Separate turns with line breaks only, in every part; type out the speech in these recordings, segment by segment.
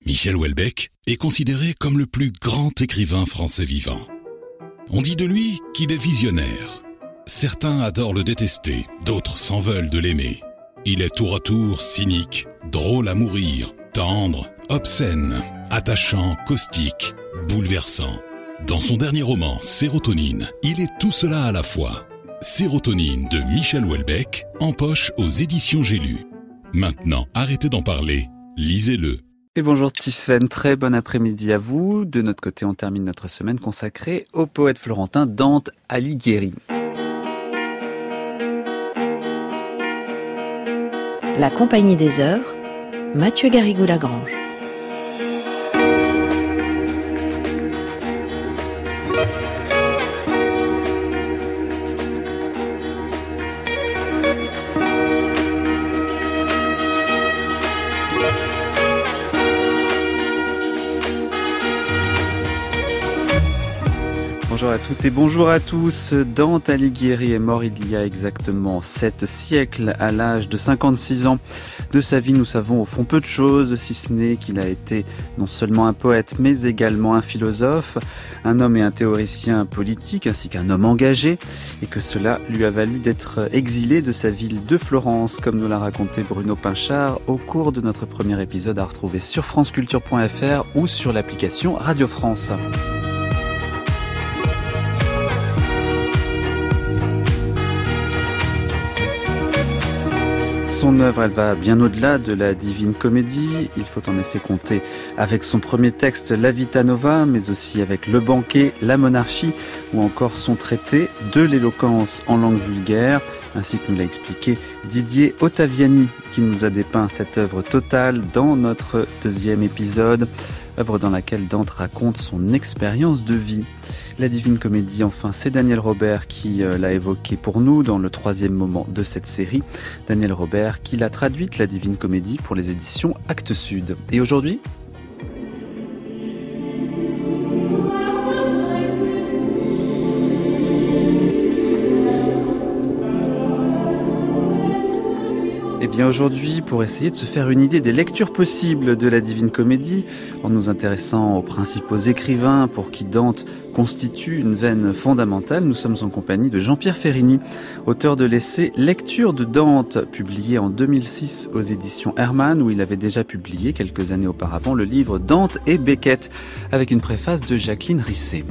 Michel Houellebecq est considéré comme le plus grand écrivain français vivant. On dit de lui qu'il est visionnaire. Certains adorent le détester, d'autres s'en veulent de l'aimer. Il est tour à tour cynique, drôle à mourir, tendre, obscène, attachant, caustique, bouleversant. Dans son dernier roman, Sérotonine, il est tout cela à la fois. Sérotonine de Michel Houellebecq, en poche aux éditions J'ai lu. Maintenant, arrêtez d'en parler, lisez-le.
Et bonjour Tiffaine, très bon après-midi à vous. De notre côté, on termine notre semaine consacrée au poète florentin Dante Alighieri.
La Compagnie des Heures, Mathieu Garrigou-Lagrange.
Bonjour à toutes et bonjour à tous. Dante Alighieri est mort il y a exactement 7 siècles, à l'âge de 56 ans. De sa vie, nous savons au fond peu de choses, si ce n'est qu'il a été non seulement un poète, mais également un philosophe, un homme et un théoricien politique, ainsi qu'un homme engagé, et que cela lui a valu d'être exilé de sa ville de Florence, comme nous l'a raconté Bruno Pinchard au cours de notre premier épisode à retrouver sur franceculture.fr ou sur l'application Radio France. Son œuvre, elle va bien au-delà de la Divine Comédie. Il faut en effet compter avec son premier texte, La Vita Nova, mais aussi avec Le Banquet, La Monarchie, ou encore son traité de l'éloquence en langue vulgaire, ainsi que nous l'a expliqué Didier Ottaviani, qui nous a dépeint cette œuvre totale dans notre deuxième épisode, œuvre dans laquelle Dante raconte son expérience de vie. La Divine Comédie, enfin, c'est Daniel Robert qui l'a évoqué pour nous dans le troisième moment de cette série. Daniel Robert qui l'a traduite, la Divine Comédie, pour les éditions Actes Sud. Et aujourd'hui ? Eh bien aujourd'hui, pour essayer de se faire une idée des lectures possibles de la Divine Comédie, en nous intéressant aux principaux écrivains pour qui Dante constitue une veine fondamentale, nous sommes en compagnie de Jean-Pierre Ferrini, auteur de l'essai Lecture de Dante, publié en 2006 aux éditions Hermann, où il avait déjà publié quelques années auparavant le livre Dante et Beckett, avec une préface de Jacqueline Risset.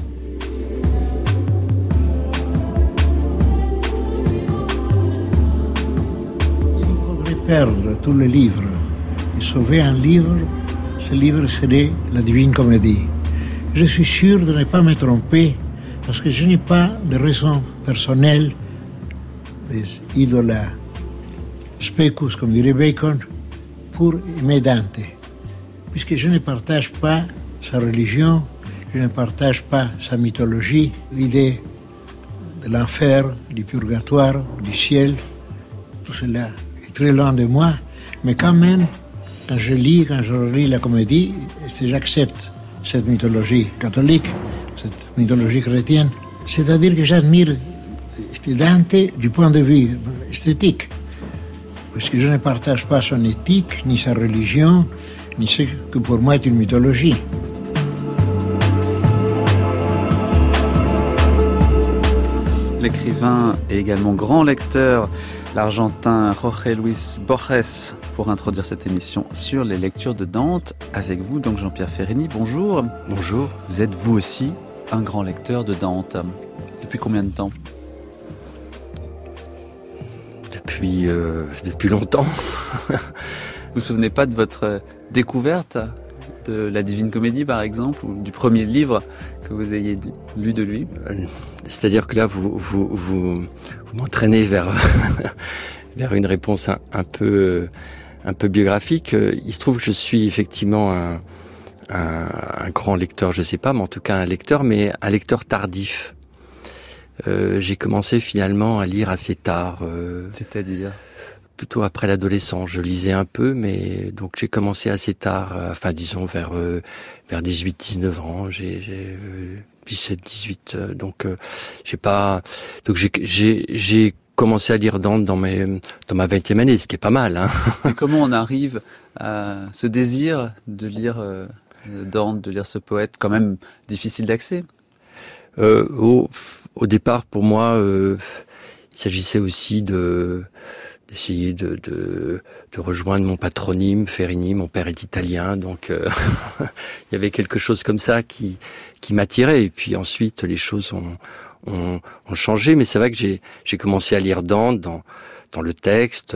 Perdre tous les livres et sauver un livre, ce livre serait la Divine Comédie. Je suis sûr de ne pas me tromper parce que je n'ai pas de raison personnelle, des idola specus, comme dirait Bacon, pour aimer Dante, puisque je ne partage pas sa religion, je ne partage pas sa mythologie, l'idée de l'enfer, du purgatoire, du ciel, tout cela très loin de moi, mais quand même, quand je relis la comédie, j'accepte cette mythologie catholique, cette mythologie chrétienne. C'est-à-dire que j'admire Dante du point de vue esthétique, parce que je ne partage pas son éthique, ni sa religion, ni ce que pour moi est une mythologie.
L'écrivain et également grand lecteur, l'Argentin Jorge Luis Borges, pour introduire cette émission sur les lectures de Dante. Avec vous, donc Jean-Pierre Ferrini, bonjour.
Bonjour.
Vous êtes vous aussi un grand lecteur de Dante. Depuis combien de temps ?
Depuis longtemps.
Vous vous souvenez pas de votre découverte de la Divine Comédie, par exemple, ou du premier livre que vous ayez lu de lui ?
C'est-à-dire que là, vous m'entraînez vers une réponse un peu biographique. Il se trouve que je suis effectivement un grand lecteur, je sais pas, mais en tout cas un lecteur tardif. J'ai commencé finalement à lire assez tard.
C'est-à-dire ?
Plutôt après l'adolescence. Je lisais un peu, mais donc j'ai commencé assez tard, disons vers 18-19 ans. J'ai 17-18, j'ai commencé à lire Dante dans ma 20e année, ce qui est pas mal. Hein.
Et comment on arrive à ce désir de lire Dante, de lire ce poète, quand même difficile d'accès?
Au départ, pour moi, il s'agissait aussi d'essayer de rejoindre mon patronyme, Ferrini. Mon père est italien, donc il y avait quelque chose comme ça qui m'attirait. Et puis ensuite, les choses ont changé. Mais c'est vrai que j'ai commencé à lire Dante dans le texte.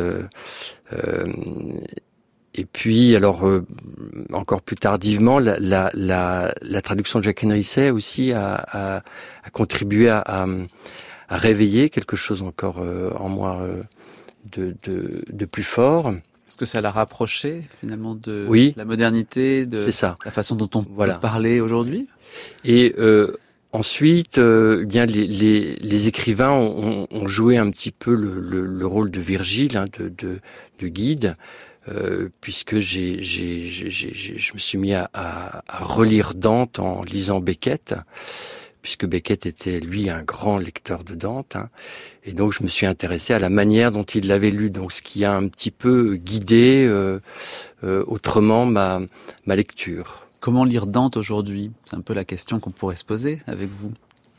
Et puis, alors, encore plus tardivement, la traduction de Jacques Henrisset aussi a contribué à réveiller quelque chose encore en moi de plus fort.
Est-ce que ça l'a rapproché finalement de
oui,
la modernité, de la façon dont on peut parler aujourd'hui?
Et ensuite, bien les écrivains ont joué un petit peu le rôle de Virgile, hein, de guide. Puisque je me suis mis à relire Dante en lisant Beckett, puisque Beckett était lui un grand lecteur de Dante, hein, et donc je me suis intéressé à la manière dont il l'avait lu, donc ce qui a un petit peu guidé autrement ma lecture.
Comment lire Dante aujourd'hui? C'est un peu la question qu'on pourrait se poser avec vous.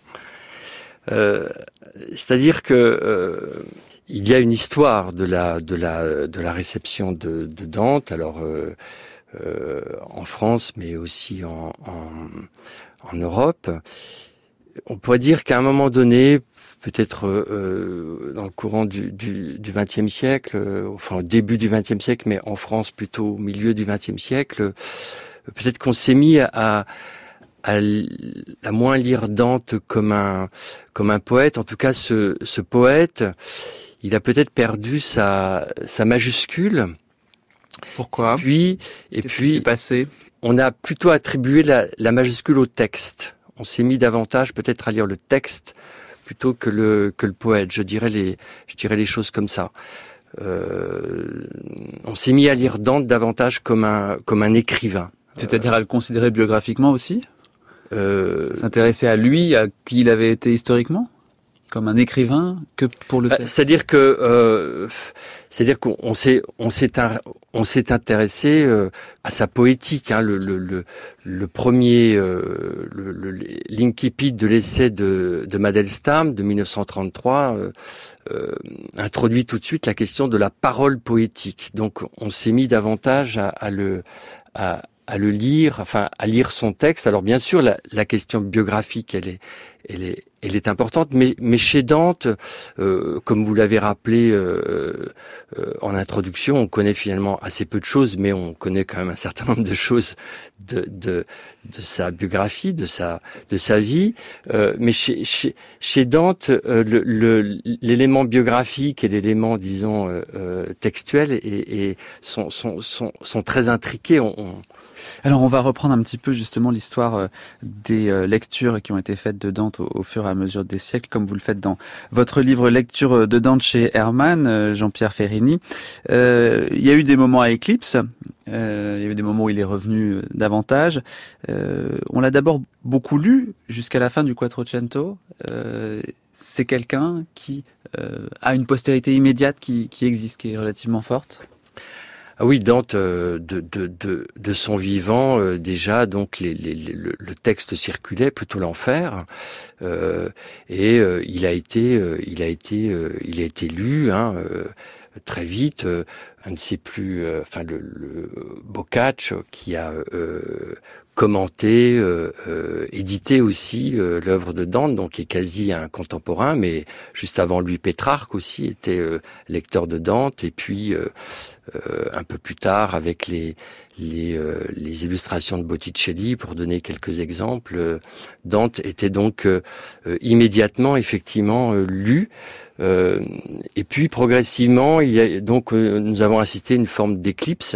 C'est-à-dire que il y a une histoire de la réception de Dante, alors en France, mais aussi en Europe. On pourrait dire qu'à un moment donné, peut-être dans le courant du XXe siècle, enfin au début du XXe siècle, mais en France plutôt au milieu du XXe siècle, peut-être qu'on s'est mis à moins lire Dante comme un poète. En tout cas, ce poète, il a peut-être perdu sa majuscule.
Pourquoi?
Qu'est-ce qui s'est
passé?
On a plutôt attribué la majuscule au texte. On s'est mis davantage peut-être à lire le texte plutôt que le poète. Je dirais les choses comme ça. On s'est mis à lire Dante davantage comme un écrivain.
C'est-à-dire à le considérer biographiquement aussi? S'intéresser à lui, à qui il avait été historiquement, comme un écrivain, que pour le texte.
C'est-à-dire qu'on s'est intéressé à sa poétique, hein, le premier l'incipit de l'essai de Mandelstam de 1933 introduit tout de suite la question de la parole poétique. Donc on s'est mis davantage à le lire, enfin à lire son texte. Alors bien sûr, la question biographique, elle est importante, mais chez Dante, comme vous l'avez rappelé en introduction, on connaît finalement assez peu de choses, mais on connaît quand même un certain nombre de choses de sa biographie, de sa vie. Mais chez Dante, l'élément biographique et l'élément, disons, textuel sont très intriqués.
Alors on va reprendre un petit peu justement l'histoire des lectures qui ont été faites de Dante au fur et à mesure des siècles, comme vous le faites dans votre livre Lecture de Dante chez Hermann, Jean-Pierre Ferrini. Il y a eu des moments à éclipse, il y a eu des moments où il est revenu davantage. On l'a d'abord beaucoup lu jusqu'à la fin du Quattrocento. C'est quelqu'un qui a une postérité immédiate qui existe, qui est relativement forte.
Ah oui, Dante, de son vivant, déjà, donc le texte circulait, plutôt l'enfer, et il a été lu, hein, très vite. Un de ses plus, le Boccaccio qui a commenté, édité aussi l'œuvre de Dante, donc qui est quasi un contemporain, mais juste avant lui, Pétrarque aussi était lecteur de Dante, et puis un peu plus tard avec les illustrations de Botticelli, pour donner quelques exemples, Dante était donc immédiatement effectivement lu, et puis progressivement nous avons assisté à une forme d'éclipse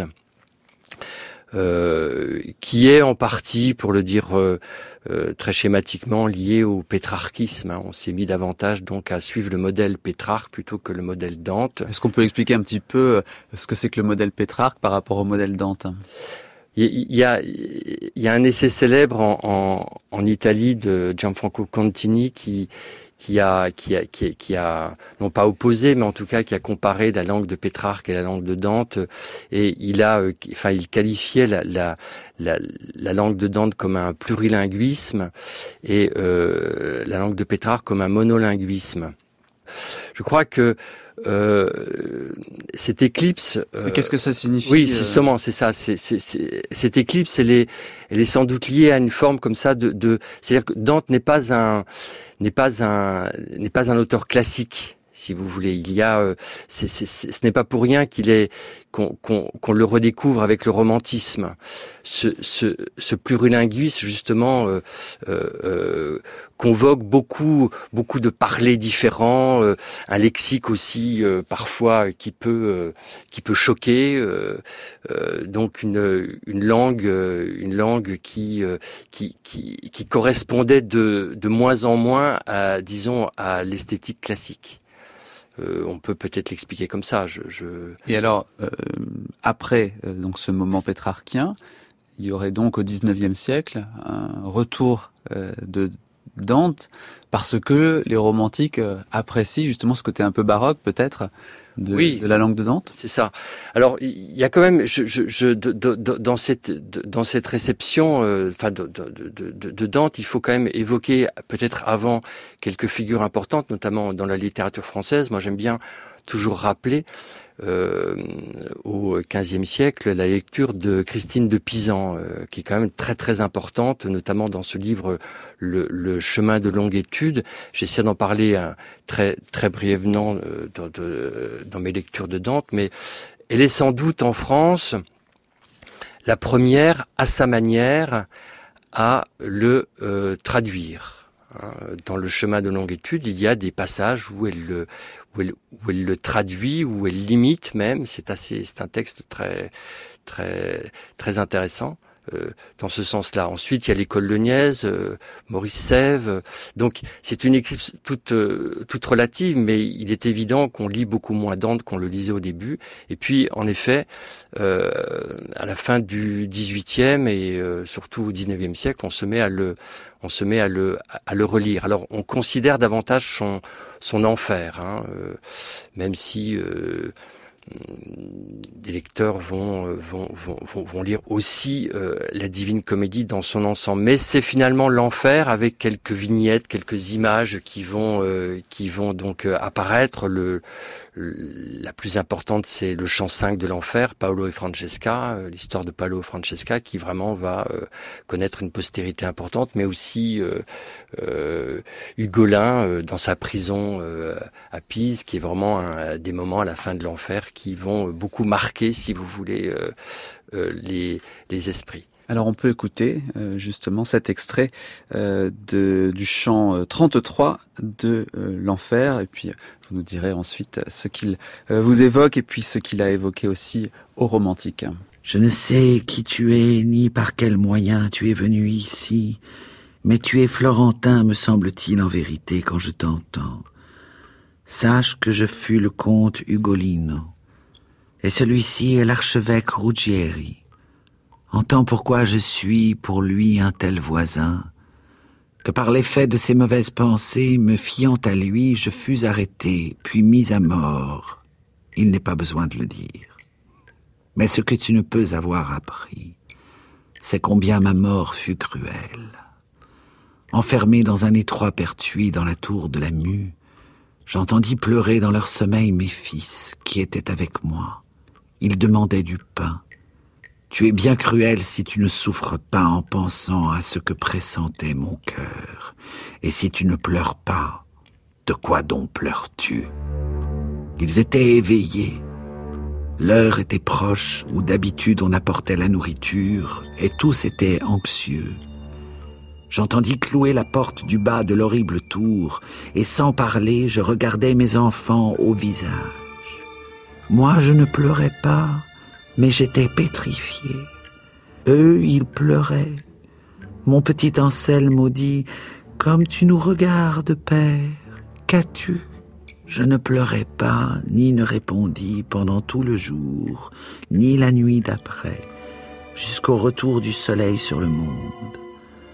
qui est en partie, pour le dire très schématiquement, lié au pétrarchisme. On s'est mis davantage donc à suivre le modèle Pétrarque plutôt que le modèle Dante.
Est-ce qu'on peut expliquer un petit peu ce que c'est que le modèle Pétrarque par rapport au modèle Dante?
Il y a un essai célèbre en Italie de Gianfranco Contini qui qui a non pas opposé, mais en tout cas qui a comparé la langue de Pétrarque et la langue de Dante, et il qualifiait la langue de Dante comme un plurilinguisme et la langue de Pétrarque comme un monolinguisme. Je crois que cette éclipse...
Mais qu'est-ce que ça signifie?
Oui, justement, c'est ça. Cette éclipse, elle est sans doute liée à une forme comme ça c'est-à-dire que Dante n'est pas un auteur classique, si vous voulez. Il y a, ce n'est pas pour rien qu'on le redécouvre avec le romantisme. Ce plurilinguisme, justement, convoque beaucoup de parlers différents, un lexique aussi parfois qui peut choquer, donc une langue qui correspondait de moins en moins à l'esthétique classique. On peut peut-être l'expliquer comme ça.
Et alors, après donc ce moment pétrarquien, il y aurait donc au XIXe siècle un retour de Dante, parce que les romantiques apprécient justement ce côté un peu baroque peut-être de la langue de Dante.
C'est ça. Alors il y a quand même, dans cette réception, de Dante, il faut quand même évoquer peut-être avant quelques figures importantes, notamment dans la littérature française. Moi, j'aime bien toujours rappeler au XVe siècle la lecture de Christine de Pisan, qui est quand même très très importante, notamment dans ce livre le chemin de longue étude. J'essaie d'en parler très très brièvement dans mes lectures de Dante, mais elle est sans doute en France la première à sa manière à le traduire. Dans le chemin de longue étude, il y a des passages où elle le traduit, où elle l'imite même. C'est un texte très très très intéressant dans ce sens-là. Ensuite, il y a l'école de Nièze, Maurice Sèvres. Donc, c'est une éclipse toute relative, mais il est évident qu'on lit beaucoup moins Dante qu'on le lisait au début. Et puis, en effet, à la fin du XVIIIe et surtout au XIXe siècle, on se met à le relire. Alors, on considère davantage son enfer, même si des lecteurs vont lire aussi la Divine Comédie dans son ensemble, mais c'est finalement l'enfer avec quelques vignettes, quelques images qui vont donc apparaître. La plus importante, c'est le chant 5 de l'enfer, Paolo et Francesca, l'histoire de Paolo et Francesca, qui vraiment va connaître une postérité importante, mais aussi Ugolin dans sa prison à Pise, qui est vraiment des moments à la fin de l'enfer qui vont beaucoup marquer, si vous voulez, les esprits.
Alors on peut écouter justement cet extrait du chant 33 de l'enfer, et puis vous nous direz ensuite ce qu'il vous évoque et puis ce qu'il a évoqué aussi aux romantiques.
Je ne sais qui tu es, ni par quel moyen tu es venu ici, mais tu es florentin, me semble-t-il en vérité, quand je t'entends. Sache que je fus le comte Ugolino, et celui-ci est l'archevêque Ruggieri. Entends pourquoi je suis pour lui un tel voisin, que par l'effet de ses mauvaises pensées, me fiant à lui, je fus arrêté, puis mis à mort. Il n'est pas besoin de le dire. Mais ce que tu ne peux avoir appris, c'est combien ma mort fut cruelle. Enfermé dans un étroit pertuis dans la tour de la Mue, j'entendis pleurer dans leur sommeil mes fils, qui étaient avec moi. Ils demandaient du pain. Tu es bien cruel si tu ne souffres pas en pensant à ce que pressentait mon cœur. Et si tu ne pleures pas, de quoi donc pleures-tu? Ils étaient éveillés. L'heure était proche où d'habitude on apportait la nourriture et tous étaient anxieux. J'entendis clouer la porte du bas de l'horrible tour et sans parler, je regardais mes enfants au visage. Moi, je ne pleurais pas, mais j'étais pétrifié. Eux, ils pleuraient. Mon petit Anselme dit « Comme tu nous regardes, père, qu'as-tu » Je ne pleurais pas, ni ne répondis pendant tout le jour, ni la nuit d'après, jusqu'au retour du soleil sur le monde.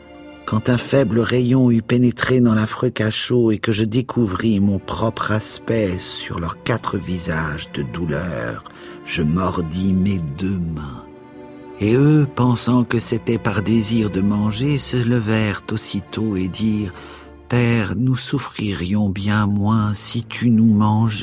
Quand un faible rayon eut pénétré dans l'affreux cachot et que je découvris mon propre aspect sur leurs 4 visages de douleur, je mordis mes 2 mains. Et eux, pensant que c'était par désir de manger, se levèrent aussitôt et dirent « Père, nous souffririons bien moins si tu nous mangeais. »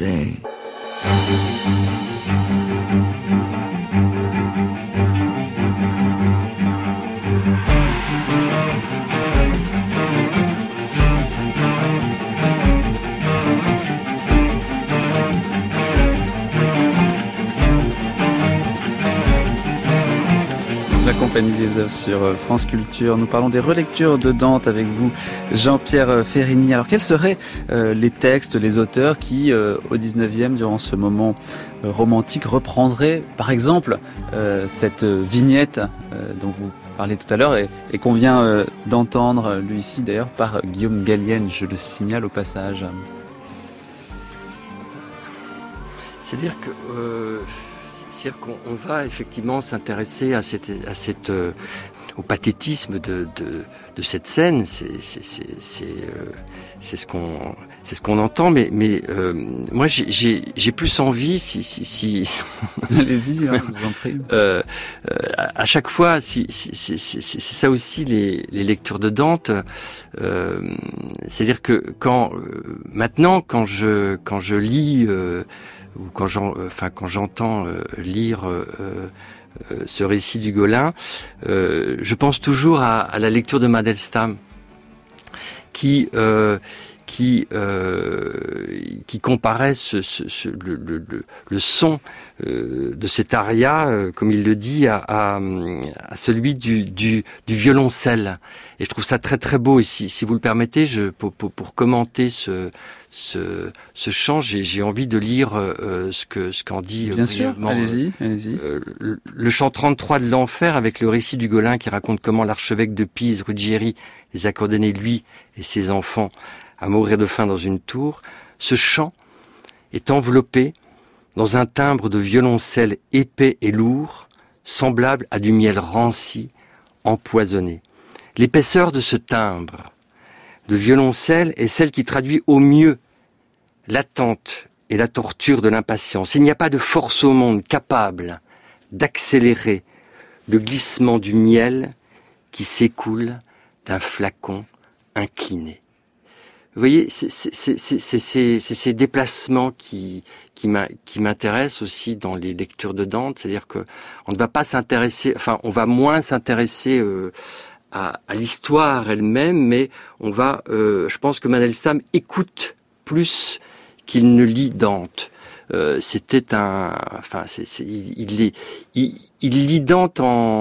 La Compagnie des œuvres sur France Culture. Nous parlons des relectures de Dante avec vous, Jean-Pierre Ferrini. Alors, quels seraient les textes, les auteurs qui, au 19e, durant ce moment romantique, reprendraient, par exemple, cette vignette dont vous parlez tout à l'heure et qu'on vient d'entendre, lui ici d'ailleurs, par Guillaume Gallienne, je le signale au passage.
C'est-à-dire qu'on va effectivement s'intéresser au pathétisme de cette scène. C'est ce qu'on entend, mais moi j'ai plus envie si
allez-y, je vous en prie.
À chaque fois, c'est ça aussi les lectures de Dante. C'est-à-dire que maintenant quand je lis ou quand j'entends lire ce récit d'Ugolin, je pense toujours à la lecture de Mandelstam, qui comparait le son de cet aria, comme il le dit, à celui du violoncelle. Et je trouve ça très très beau. Et si vous le permettez, pour commenter ce chant, j'ai envie de lire ce qu'en dit.
Bien sûr, allez-y.
Le chant 33 de l'enfer, avec le récit d'Ugolin qui raconte comment l'archevêque de Pise, Ruggieri, les a condamnés, lui et ses enfants, à mourir de faim dans une tour. Ce chant est enveloppé dans un timbre de violoncelle épais et lourd, semblable à du miel ranci, empoisonné. L'épaisseur de ce timbre de violoncelle est celle qui traduit au mieux l'attente et la torture de l'impatience. Il n'y a pas de force au monde capable d'accélérer le glissement du miel qui s'écoule d'un flacon incliné. Vous voyez, c'est ces déplacements qui m'intéressent aussi dans les lectures de Dante, c'est-à-dire que on ne va pas s'intéresser, on va moins s'intéresser à l'histoire elle-même, mais on va, je pense que Mandelstam écoute plus qu'il ne lit Dante. Il lit Dante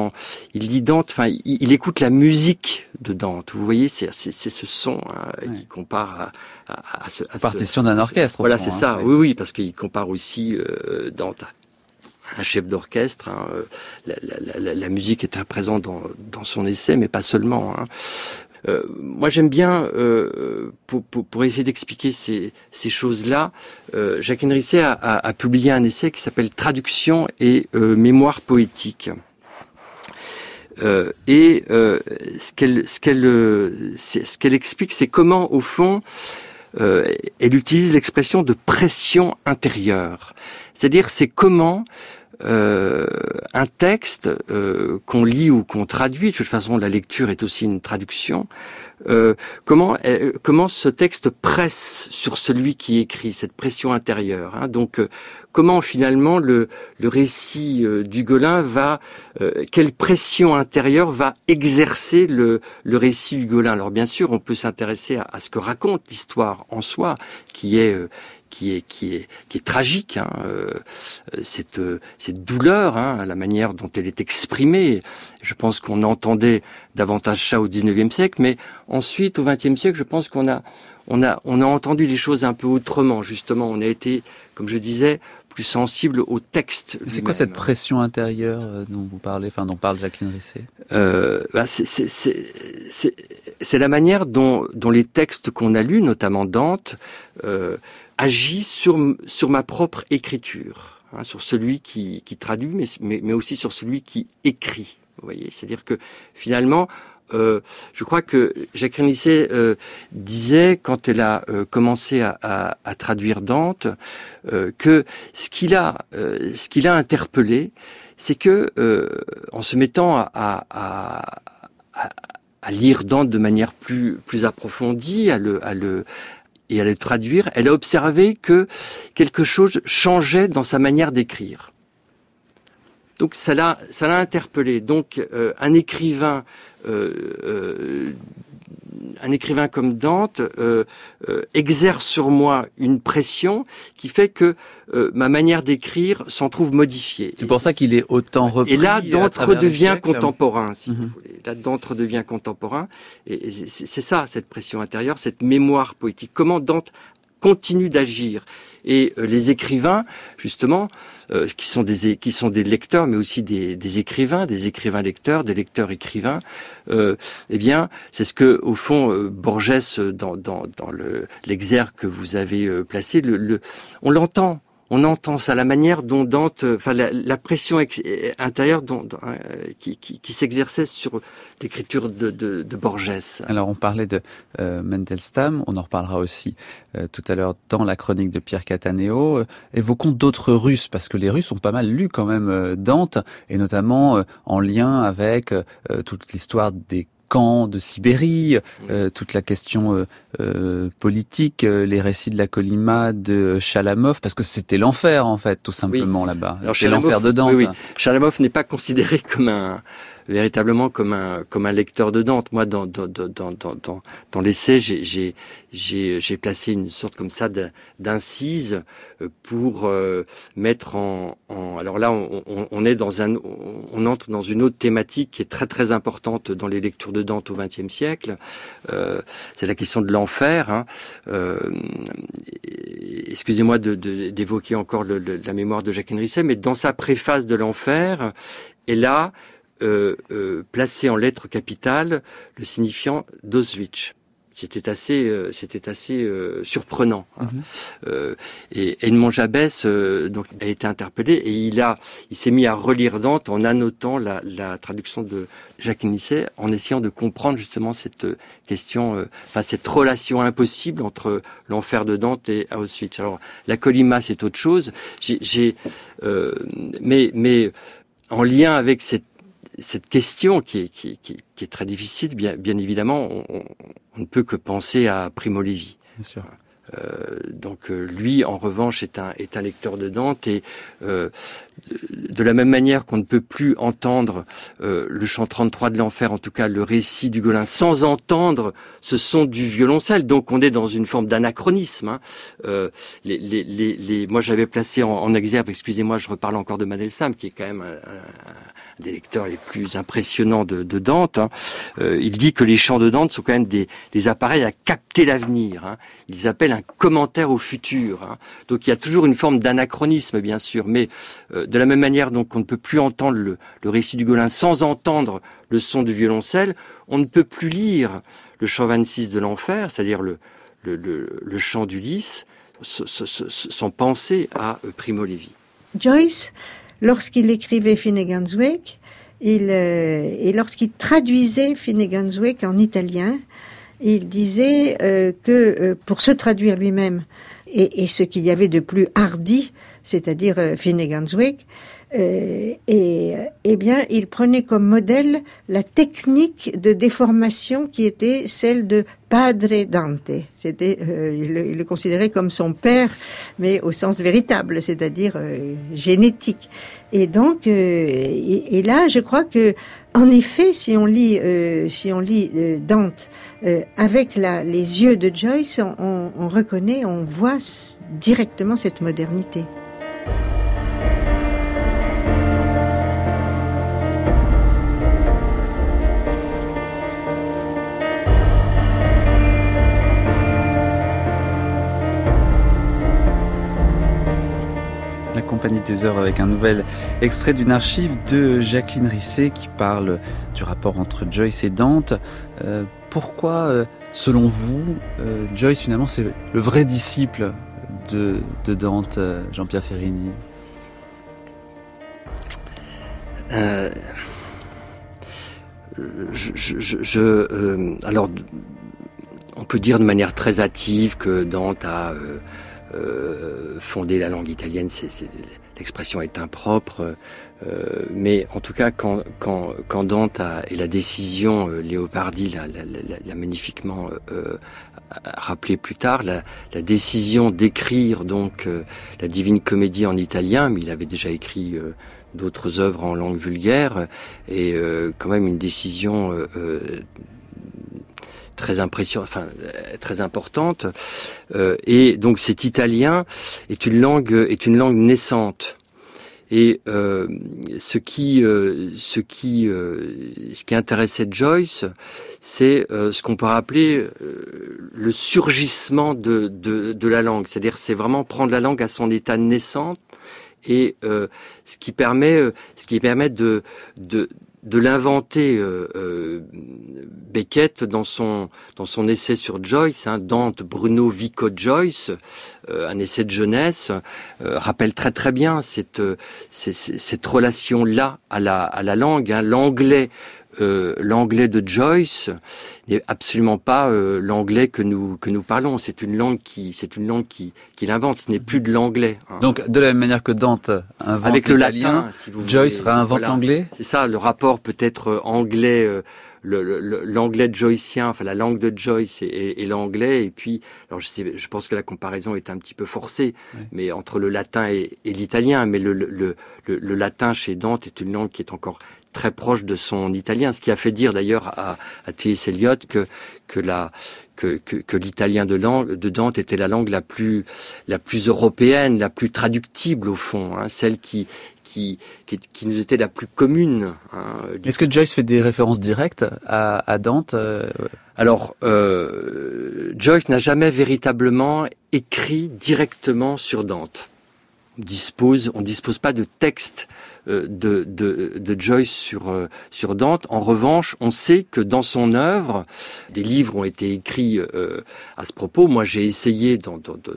il écoute la musique de Dante. Vous voyez, c'est ce son qui compare à
partition d'un orchestre.
Voilà, c'est ça. Oui, parce qu'il compare aussi Dante à un chef d'orchestre. La musique est très présente dans son essai, mais pas seulement. Moi, j'aime bien, pour essayer d'expliquer ces choses-là, Jacqueline Risset a publié un essai qui s'appelle Traduction et mémoire poétique. Ce qu'elle explique, c'est comment, au fond, elle utilise l'expression de pression intérieure. C'est-à-dire, c'est comment un texte qu'on lit ou qu'on traduit, de toute façon la lecture est aussi une traduction, comment ce texte presse sur celui qui écrit, cette pression intérieure. Donc comment finalement le récit d'Ugolin va, quelle pression intérieure va exercer le récit d'Ugolin. Alors bien sûr, on peut s'intéresser à ce que raconte l'histoire en soi, qui est tragique, cette douleur, la manière dont elle est exprimée. Je pense qu'on entendait davantage ça au XIXe siècle, mais ensuite au XXe siècle, je pense qu'on a entendu les choses un peu autrement. Justement, on a été, comme je disais, plus sensible au texte.
C'est quoi cette pression intérieure dont vous parlez, dont parle Jacqueline Risset?
C'est la manière dont les textes qu'on a lus, notamment Dante, agit sur ma propre écriture, sur celui qui traduit, mais aussi sur celui qui écrit. Vous voyez, c'est-à-dire que finalement, je crois que Jacqueline Risset disait, quand elle a commencé à traduire Dante, que ce qui l'a interpellé, c'est que en se mettant à lire Dante de manière plus approfondie, à le traduire, elle a observé que quelque chose changeait dans sa manière d'écrire. Donc ça l'a interpellé. Donc un écrivain comme Dante exerce sur moi une pression qui fait que ma manière d'écrire s'en trouve modifiée.
C'est pour ça qu'il est autant repris.
Et là, Dante redevient contemporain, si vous voulez. Là, Dante redevient contemporain. Et c'est ça, cette pression intérieure, cette mémoire poétique. Comment Dante continue d'agir. Et les écrivains, justement, qui sont des lecteurs, mais aussi des écrivains lecteurs, des lecteurs écrivains, eh bien, c'est ce que, au fond, Borges, dans l'exergue que vous avez placé, on l'entend. On entend ça, la manière dont Dante, enfin la pression intérieure qui s'exerçait sur l'écriture de Borges.
Alors on parlait de Mandelstam, on en reparlera aussi tout à l'heure dans la chronique de Pierre Cattaneo. Évoquons d'autres Russes, parce que les Russes ont pas mal lu quand même Dante, et notamment en lien avec toute l'histoire des camps de Sibérie, toute la question politique, les récits de la Colima de Chalamov, parce que c'était l'enfer en fait, tout simplement là-bas. C'est l'enfer de Dante.
Oui. Chalamov n'est pas considéré véritablement comme un lecteur de Dante. Moi, dans l'essai, j'ai placé une sorte comme ça d'incise pour mettre en alors là, on entre dans une autre thématique qui est très très importante dans les lectures de Dante au XXe siècle. C'est la question de l'enfer. Hein. Excusez-moi d'évoquer encore la mémoire de Jacqueline Risset, mais dans sa préface de l'enfer, elle a placé en lettres capitales le signifiant d'Auschwitz. C'était assez surprenant. Hein. Et Edmond Jabès donc a été interpellé et il s'est mis à relire Dante en annotant la traduction de Jacqueline Risset, en essayant de comprendre justement cette question, cette relation impossible entre l'enfer de Dante et Auschwitz. Alors la Colima, c'est autre chose. Mais en lien avec cette question qui est très difficile, bien évidemment, on ne peut que penser à Primo Levi.
Bien sûr.
Donc lui, en revanche, est un lecteur de Dante et de la même manière qu'on ne peut plus entendre le chant 33 de l'enfer, en tout cas le récit d'Ugolin, sans entendre ce son du violoncelle. Donc on est dans une forme d'anachronisme. Hein. Moi j'avais placé en exergue, excusez-moi, je reparle encore de Mandelstam, qui est quand même un des lecteurs les plus impressionnants de Dante. Hein. Il dit que les chants de Dante sont quand même des appareils à capter l'avenir. Hein. Ils appellent un commentaire au futur. Hein. Donc il y a toujours une forme d'anachronisme, bien sûr, mais de la même manière donc on ne peut plus entendre le récit d'Ugolin sans entendre le son du violoncelle, on ne peut plus lire le chant 26 de l'enfer, c'est-à-dire le chant d'Ulysse, sans penser à Primo Levi.
Joyce, lorsqu'il écrivait Finnegan's Wake, et lorsqu'il traduisait Finnegan's Wake en italien, il disait que pour se traduire lui-même, et ce qu'il y avait de plus hardi, c'est-à-dire Finnegan's Wake, bien, il prenait comme modèle la technique de déformation qui était celle de Padre Dante. C'était, il le considérait comme son père, mais au sens véritable, c'est-à-dire génétique. Et donc, et là, je crois que, en effet, si on lit Dante avec les yeux de Joyce, on reconnaît, on voit directement cette modernité.
Compagnie des Heures avec un nouvel extrait d'une archive de Jacqueline Risset qui parle du rapport entre Joyce et Dante. Pourquoi, selon vous, Joyce finalement c'est le vrai disciple de Dante, Jean-Pierre Ferrini?
alors, on peut dire de manière très hâtive que Dante a fondé la langue italienne. L'expression est impropre, mais en tout cas, quand Dante et la décision, Léopardi l'a magnifiquement rappelé plus tard, la décision d'écrire donc la Divine Comédie en italien, mais il avait déjà écrit d'autres œuvres en langue vulgaire, et quand même une décision très importante. Et donc cet italien est une langue naissante. Et ce qui intéressait Joyce, c'est ce qu'on peut appeler le surgissement de la langue. C'est-à-dire, c'est vraiment prendre la langue à son état naissant, et ce qui permet de l'inventer. Beckett, dans son essai sur Joyce, Dante, Bruno, Vico, Joyce, un essai de jeunesse, rappelle très très bien cette relation-là à la langue. L'anglais de Joyce n'est absolument pas l'anglais que nous parlons. C'est une langue qu'il invente. Ce n'est plus de l'anglais.
Donc, de la même manière que Dante invente
avec
l'italien,
le latin, si vous
Joyce
voulez,
réinvente l'anglais.
C'est ça, le rapport peut-être anglais. L'anglais joycien, enfin la langue de Joyce et l'anglais, et puis alors je pense que la comparaison est un petit peu forcée, mais entre le latin et l'italien, mais le latin chez Dante est une langue qui est encore très proche de son italien, ce qui a fait dire d'ailleurs à T.S. Eliot que l'italien de Dante était la langue la plus européenne, la plus traductible au fond, celle qui nous était la plus commune.
Est-ce que Joyce fait des références directes à Dante
Alors, Joyce n'a jamais véritablement écrit directement sur Dante. On dispose pas de texte de Joyce sur Dante. En revanche, on sait que dans son œuvre, des livres ont été écrits à ce propos. Moi, j'ai essayé dans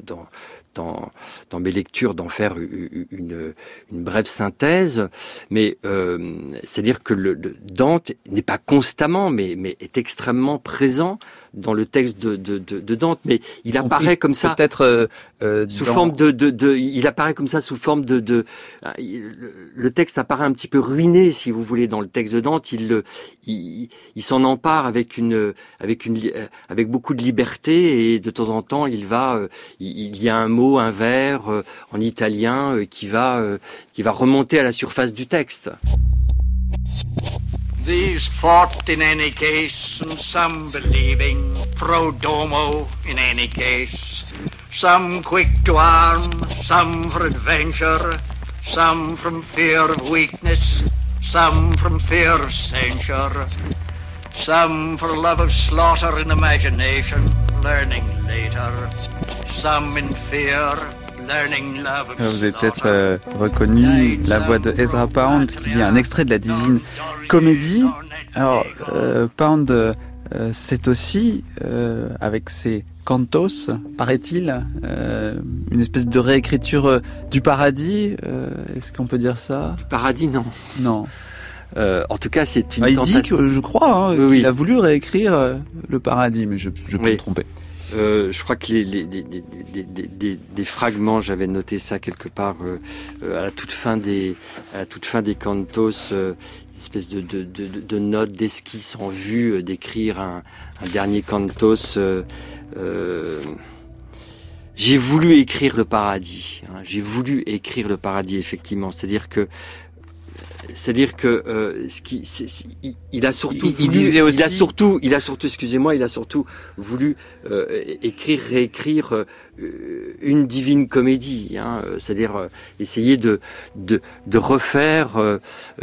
mes lectures d'en faire une brève synthèse, mais c'est-à-dire que Dante n'est pas constamment, mais est extrêmement présent dans le texte de Dante, mais il apparaît comme ça,
peut-être
sous forme il apparaît comme ça sous forme le texte apparaît un petit peu ruiné, si vous voulez, dans le texte de Dante. Il s'en empare avec beaucoup de liberté, et de temps en temps il y a un mot, un vers en italien qui va remonter à la surface du texte.
These fought in any case, and some believing pro domo in any case, some quick to arm, some for adventure, some from fear of weakness, some from fear of censure, some for love of slaughter in imagination, learning later, some in fear.
Vous avez peut-être reconnu la voix de Ezra Pound qui lit un extrait de la Divine Comédie. Alors, Pound, c'est aussi, avec ses cantos, paraît-il, une espèce de réécriture du Paradis. Est-ce qu'on peut dire ça ?
Du Paradis, non.
Non.
En tout cas, c'est une
il
tentative.
dit que, je crois, qu'il a voulu réécrire le Paradis, mais je peux me tromper.
Je crois que des fragments, j'avais noté ça quelque part à la toute fin des cantos, une espèce de notes, d'esquisses en vue d'écrire un dernier cantos. J'ai voulu écrire le paradis. J'ai voulu écrire le paradis, effectivement. C'est-à-dire que il a surtout voulu réécrire une Divine Comédie, c'est-à-dire essayer de refaire,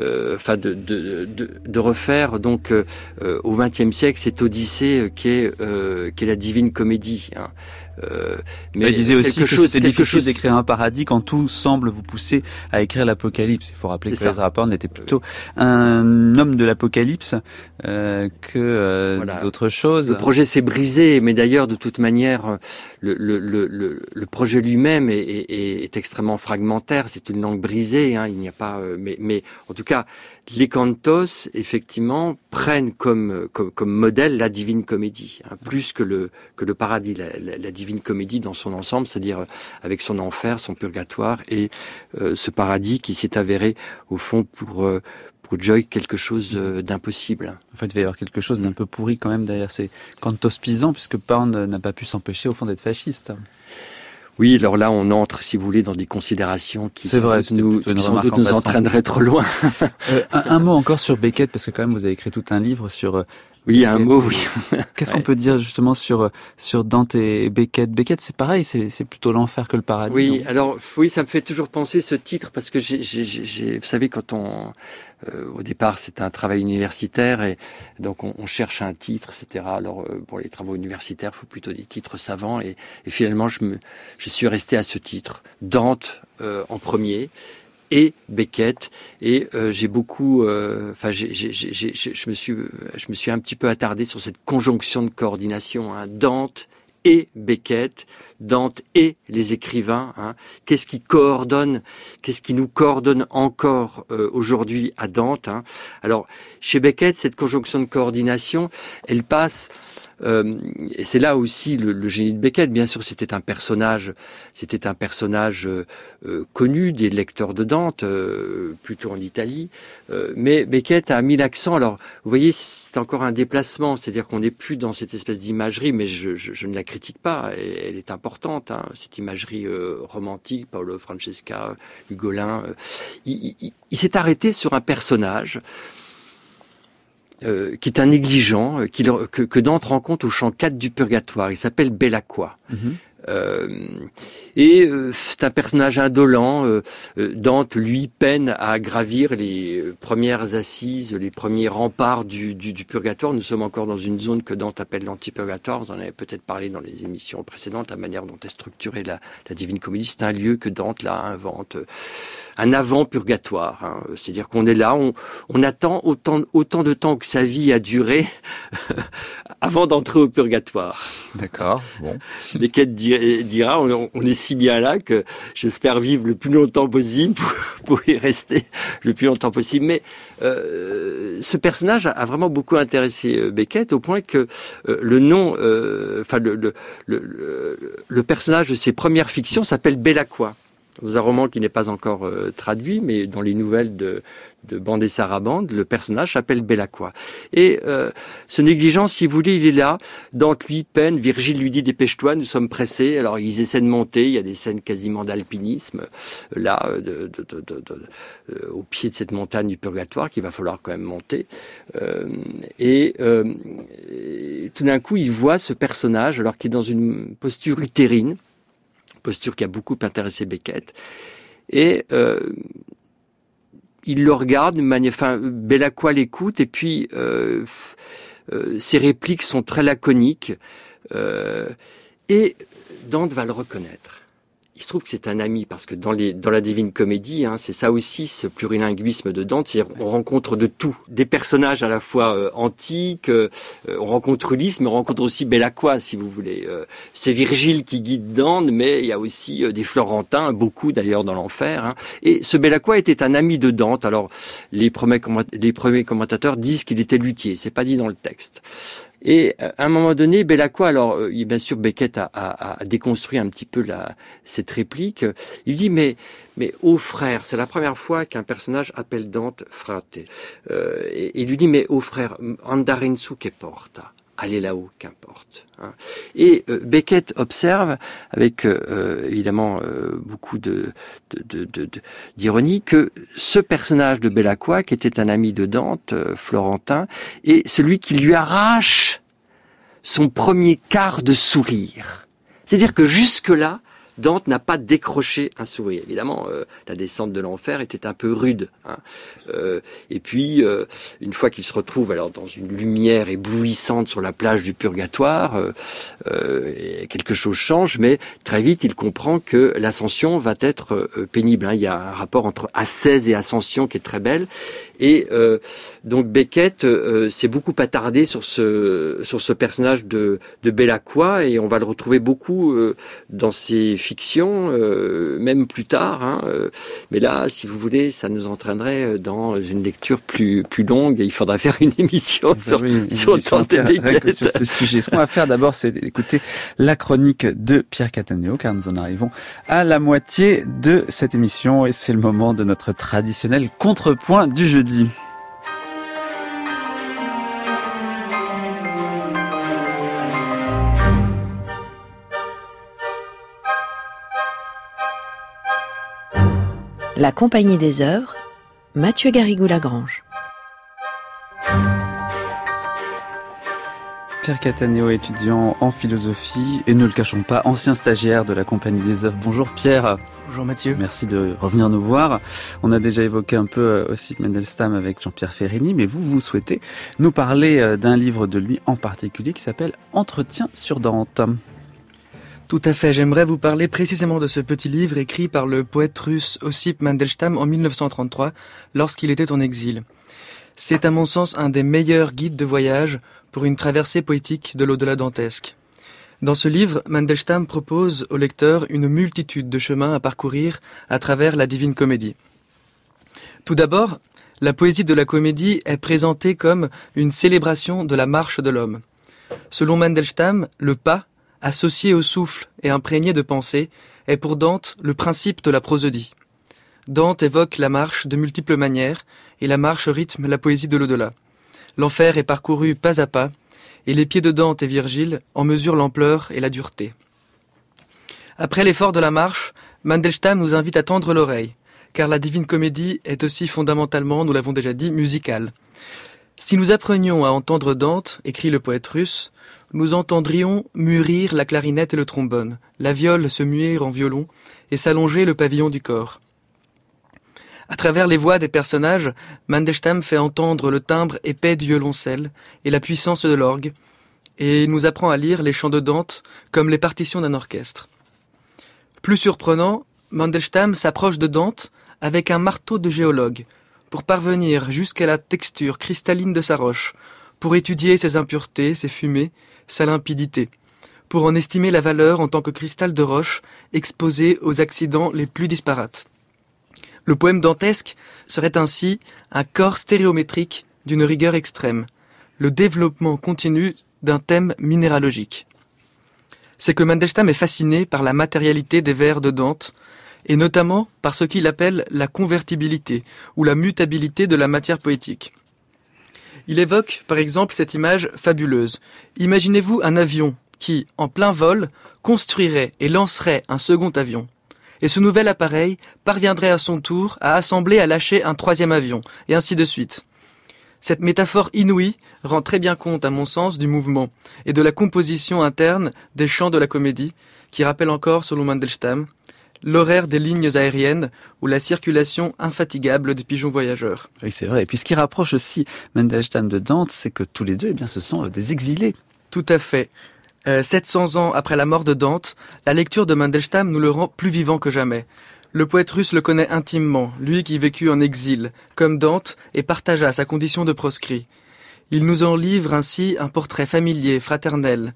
de refaire donc au XXe siècle cette Odyssée qu'est la Divine Comédie.
Mais il disait aussi que c'était difficile d'écrire un paradis quand tout semble vous pousser à écrire l'Apocalypse. Il faut rappeler que Ezra Pound était plutôt un homme de l'Apocalypse que d'autres choses.
Le projet s'est brisé, mais d'ailleurs, de toute manière, le projet lui-même est extrêmement fragmentaire. C'est une langue brisée. Il n'y a pas. Mais en tout cas, les cantos, effectivement, prennent comme modèle la Divine Comédie, plus que le paradis, la Divine Comédie dans son ensemble, c'est-à-dire avec son enfer, son purgatoire et ce paradis qui s'est avéré au fond pour Joy quelque chose d'impossible.
En fait, il va y avoir quelque chose d'un peu pourri quand même derrière ces cantos pisants, puisque Pound n'a pas pu s'empêcher au fond d'être fasciste.
Oui, alors là, on entre, si vous voulez, dans des considérations qui sans doute nous entraîneraient trop loin.
Un mot encore sur Beckett, parce que quand même, vous avez écrit tout un livre sur...
Oui, Beckett. Un mot, oui.
Qu'est-ce qu'on peut dire justement sur Dante et Beckett? Beckett, c'est pareil, c'est plutôt l'enfer que le paradis.
Oui, alors oui, ça me fait toujours penser ce titre, parce que vous savez, quand au départ, c'est un travail universitaire et donc on cherche un titre, etc. Alors pour les travaux universitaires, il faut plutôt des titres savants et finalement je suis resté à ce titre, Dante en premier et Beckett et j'ai beaucoup, je me suis un petit peu attardé sur cette conjonction de coordination, Dante et Beckett, Dante et les écrivains. Qu'est-ce qui nous coordonne encore aujourd'hui à Dante? Alors, chez Beckett, cette conjonction de coordination, elle passe... et c'est là aussi le génie de Beckett. Bien sûr, c'était un personnage connu des lecteurs de Dante, plutôt en Italie. Mais Beckett a mis l'accent. Alors, vous voyez, c'est encore un déplacement, c'est-à-dire qu'on n'est plus dans cette espèce d'imagerie, mais je ne la critique pas. Elle est importante, cette imagerie romantique, Paolo Francesca, Hugolin. Il s'est arrêté sur un personnage. Qui est un négligent, que Dante rencontre au chant 4 du Purgatoire. Il s'appelle Bellacqua. C'est un personnage indolent. Dante, lui, peine à gravir les premières assises, les premiers remparts du Purgatoire. Nous sommes encore dans une zone que Dante appelle l'anti-purgatoire. Vous en avez peut-être parlé dans les émissions précédentes, la manière dont est structurée la Divine Comédie. C'est un lieu que Dante, là, invente. Un avant-purgatoire. C'est-à-dire qu'on est là, on attend autant de temps que sa vie a duré avant d'entrer au purgatoire.
D'accord, bon.
Beckett dira, on est si bien là que j'espère vivre le plus longtemps possible pour y rester le plus longtemps possible. Mais ce personnage a vraiment beaucoup intéressé Beckett au point que le nom, le personnage de ses premières fictions s'appelle Bellacqua. Dans un roman qui n'est pas encore traduit, mais dans les nouvelles de Bande et Sarabande, le personnage s'appelle Bellacqua. Et ce négligent, si vous voulez, il est là. Dante lui peine, Virgile lui dit dépêche-toi, nous sommes pressés. Alors ils essaient de monter, il y a des scènes quasiment d'alpinisme, là, au pied de cette montagne du Purgatoire qu'il va falloir quand même monter. Et tout d'un coup, il voit ce personnage, alors qu'il est dans une posture utérine, posture qui a beaucoup intéressé Beckett, et il le regarde, Bellacqua l'écoute, et puis ses répliques sont très laconiques, et Dante va le reconnaître. Il se trouve que c'est un ami, parce que dans la Divine Comédie, c'est ça aussi, ce plurilinguisme de Dante, c'est-à-dire on rencontre de tout, des personnages à la fois antiques, on rencontre Ulysse, mais on rencontre aussi Bellacqua, si vous voulez. C'est Virgile qui guide Dante, mais il y a aussi des Florentins, beaucoup d'ailleurs dans l'enfer. Et ce Bellacqua était un ami de Dante. Alors les premiers commentateurs disent qu'il était luthier, c'est pas dit dans le texte. Et à un moment donné, Bellacqua, alors bien sûr Beckett a déconstruit un petit peu cette réplique. Il dit mais ô frère, c'est la première fois qu'un personnage appelle Dante frate. Et il lui dit mais ô frère, andare in su che porta. Allez là-haut, qu'importe. Et Beckett observe, avec évidemment beaucoup d'ironie, que ce personnage de Bellacqua, qui était un ami de Dante, Florentin, est celui qui lui arrache son premier quart de sourire. C'est-à-dire que jusque-là, Dante n'a pas décroché un sourire. Évidemment, la descente de l'enfer était un peu rude. Hein. Et puis, une fois qu'il se retrouve alors dans une lumière éblouissante sur la plage du Purgatoire, quelque chose change, mais très vite il comprend que l'ascension va être pénible. Hein. Il y a un rapport entre ascèse et ascension qui est très belle. Et donc Beckett s'est beaucoup attardé sur ce personnage de Bellacqua, et on va le retrouver beaucoup dans ses fictions, même plus tard. Hein. Mais là, si vous voulez, ça nous entraînerait dans une lecture plus longue, et il faudra faire une émission sur Dante et Beckett.
Sur ce sujet. Ce qu'on va faire d'abord, c'est d'écouter la chronique de Pierre Cattaneo, car nous en arrivons à la moitié de cette émission, et c'est le moment de notre traditionnel contrepoint du jeudi.
La Compagnie des œuvres, Mathieu Garrigou-Lagrange.
Pierre Cattaneo, étudiant en philosophie et, ne le cachons pas, ancien stagiaire de la Compagnie des œuvres. Bonjour Pierre.
Bonjour Mathieu.
Merci de revenir nous voir. On a déjà évoqué un peu Ossip Mandelstam avec Jean-Pierre Ferrini, mais vous souhaitez nous parler d'un livre de lui en particulier qui s'appelle Entretien sur Dante.
Tout à fait, j'aimerais vous parler précisément de ce petit livre écrit par le poète russe Ossip Mandelstam en 1933, lorsqu'il était en exil. C'est à mon sens un des meilleurs guides de voyage pour une traversée poétique de l'au-delà dantesque. Dans ce livre, Mandelstam propose au lecteur une multitude de chemins à parcourir à travers la Divine Comédie. Tout d'abord, la poésie de la comédie est présentée comme une célébration de la marche de l'homme. Selon Mandelstam, le pas, associé au souffle et imprégné de pensée, est pour Dante le principe de la prosodie. Dante évoque la marche de multiples manières, et la marche rythme la poésie de l'au-delà. L'enfer est parcouru pas à pas, et les pieds de Dante et Virgile en mesurent l'ampleur et la dureté. Après l'effort de la marche, Mandelstam nous invite à tendre l'oreille, car la Divine Comédie est aussi fondamentalement, nous l'avons déjà dit, musicale. Si nous apprenions à entendre Dante, écrit le poète russe, nous entendrions mûrir la clarinette et le trombone, la viole se muer en violon et s'allonger le pavillon du corps. À travers les voix des personnages, Mandelstam fait entendre le timbre épais du violoncelle et la puissance de l'orgue, et nous apprend à lire les chants de Dante comme les partitions d'un orchestre. Plus surprenant, Mandelstam s'approche de Dante avec un marteau de géologue, pour parvenir jusqu'à la texture cristalline de sa roche, pour étudier ses impuretés, ses fumées, sa limpidité, pour en estimer la valeur en tant que cristal de roche exposé aux accidents les plus disparates. Le poème dantesque serait ainsi un corps stéréométrique d'une rigueur extrême, le développement continu d'un thème minéralogique. C'est que Mandelstam est fasciné par la matérialité des vers de Dante, et notamment par ce qu'il appelle la convertibilité ou la mutabilité de la matière poétique. Il évoque, par exemple, cette image fabuleuse. Imaginez-vous un avion qui, en plein vol, construirait et lancerait un second avion. Et ce nouvel appareil parviendrait à son tour à assembler à lâcher un troisième avion, et ainsi de suite. Cette métaphore inouïe rend très bien compte, à mon sens, du mouvement et de la composition interne des chants de la comédie, qui rappelle encore, selon Mandelstam, l'horaire des lignes aériennes ou la circulation infatigable des pigeons voyageurs.
Oui, c'est vrai. Et puis ce qui rapproche aussi Mandelstam de Dante, c'est que tous les deux, eh bien, ce sont des exilés.
Tout à fait. 700 ans après la mort de Dante, la lecture de Mandelstam nous le rend plus vivant que jamais. Le poète russe le connaît intimement, lui qui vécut en exil, comme Dante, et partagea sa condition de proscrit. Il nous en livre ainsi un portrait familier, fraternel,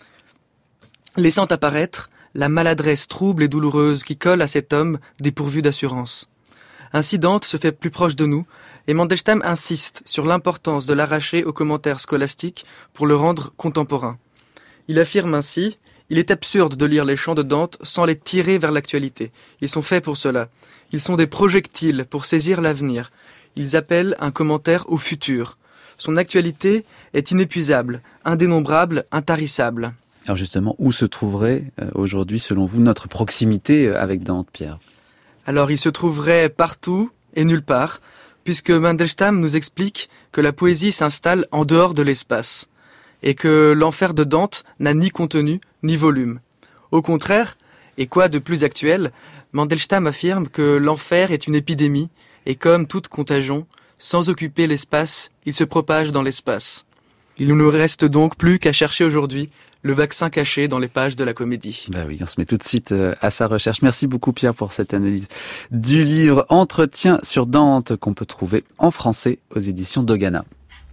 laissant apparaître la maladresse trouble et douloureuse qui colle à cet homme dépourvu d'assurance. Ainsi Dante se fait plus proche de nous, et Mandelstam insiste sur l'importance de l'arracher aux commentaires scolastiques pour le rendre contemporain. Il affirme ainsi « Il est absurde de lire les chants de Dante sans les tirer vers l'actualité. Ils sont faits pour cela. Ils sont des projectiles pour saisir l'avenir. Ils appellent un commentaire au futur. Son actualité est inépuisable, indénombrable, intarissable. »
Alors justement, où se trouverait aujourd'hui, selon vous, notre proximité avec Dante, Pierre ?
Alors il se trouverait partout et nulle part, puisque Mandelstam nous explique que la poésie s'installe en dehors de l'espace, et que l'enfer de Dante n'a ni contenu ni volume. Au contraire, Et quoi de plus actuel ? Mandelstam affirme que l'enfer est une épidémie, et comme toute contagion, sans occuper l'espace, il se propage dans l'espace. Il ne nous reste donc plus qu'à chercher aujourd'hui le vaccin caché dans les pages de la comédie.
Bah oui, on se met tout de suite à sa recherche. Merci beaucoup Pierre pour cette analyse du livre Entretien sur Dante qu'on peut trouver en français aux éditions Dogana.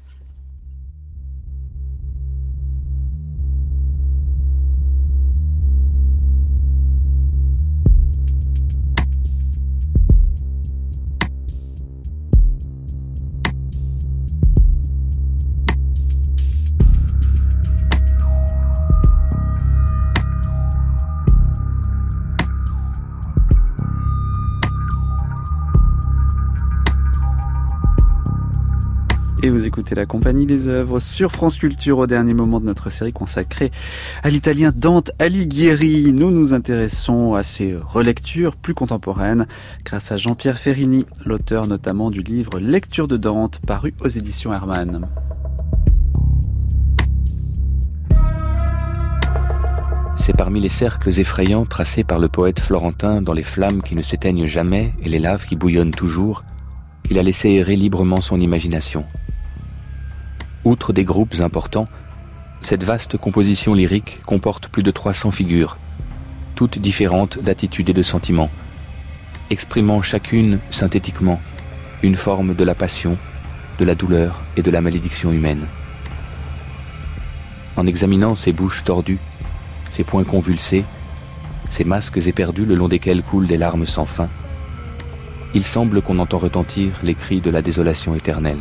Et vous écoutez la Compagnie des œuvres sur France Culture au dernier moment de notre série consacrée à l'italien Dante Alighieri. Nous nous intéressons à ses relectures plus contemporaines grâce à Jean-Pierre Ferrini, l'auteur notamment du livre Lecture de Dante paru aux éditions Hermann.
C'est parmi les cercles effrayants tracés par le poète florentin dans les flammes qui ne s'éteignent jamais et les laves qui bouillonnent toujours qu'il a laissé errer librement son imagination. Outre des groupes importants, cette vaste composition lyrique comporte plus de 300 figures, toutes différentes d'attitudes et de sentiments, exprimant chacune synthétiquement une forme de la passion, de la douleur et de la malédiction humaine. En examinant ces bouches tordues, ces poings convulsés, ces masques éperdus le long desquels coulent des larmes sans fin, il semble qu'on entend retentir les cris de la désolation éternelle.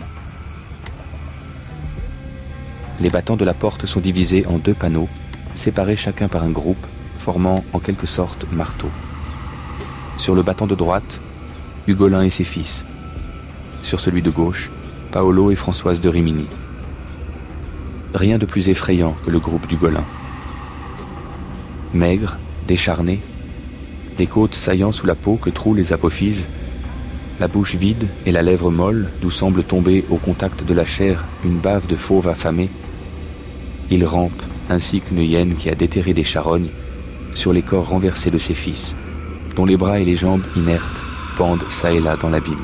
Les battants de la porte sont divisés en 2 panneaux, séparés chacun par un groupe, formant en quelque sorte marteau. Sur le battant de droite, Ugolin et ses fils. Sur celui de gauche, Paolo et Françoise de Rimini. Rien de plus effrayant que le groupe d'Ugolin. Maigre, décharné, les côtes saillant sous la peau que trouent les apophyses, la bouche vide et la lèvre molle, d'où semble tomber au contact de la chair une bave de fauve affamé, il rampe, ainsi qu'une hyène qui a déterré des charognes, sur les corps renversés de ses fils, dont les bras et les jambes inertes pendent çà et là dans l'abîme.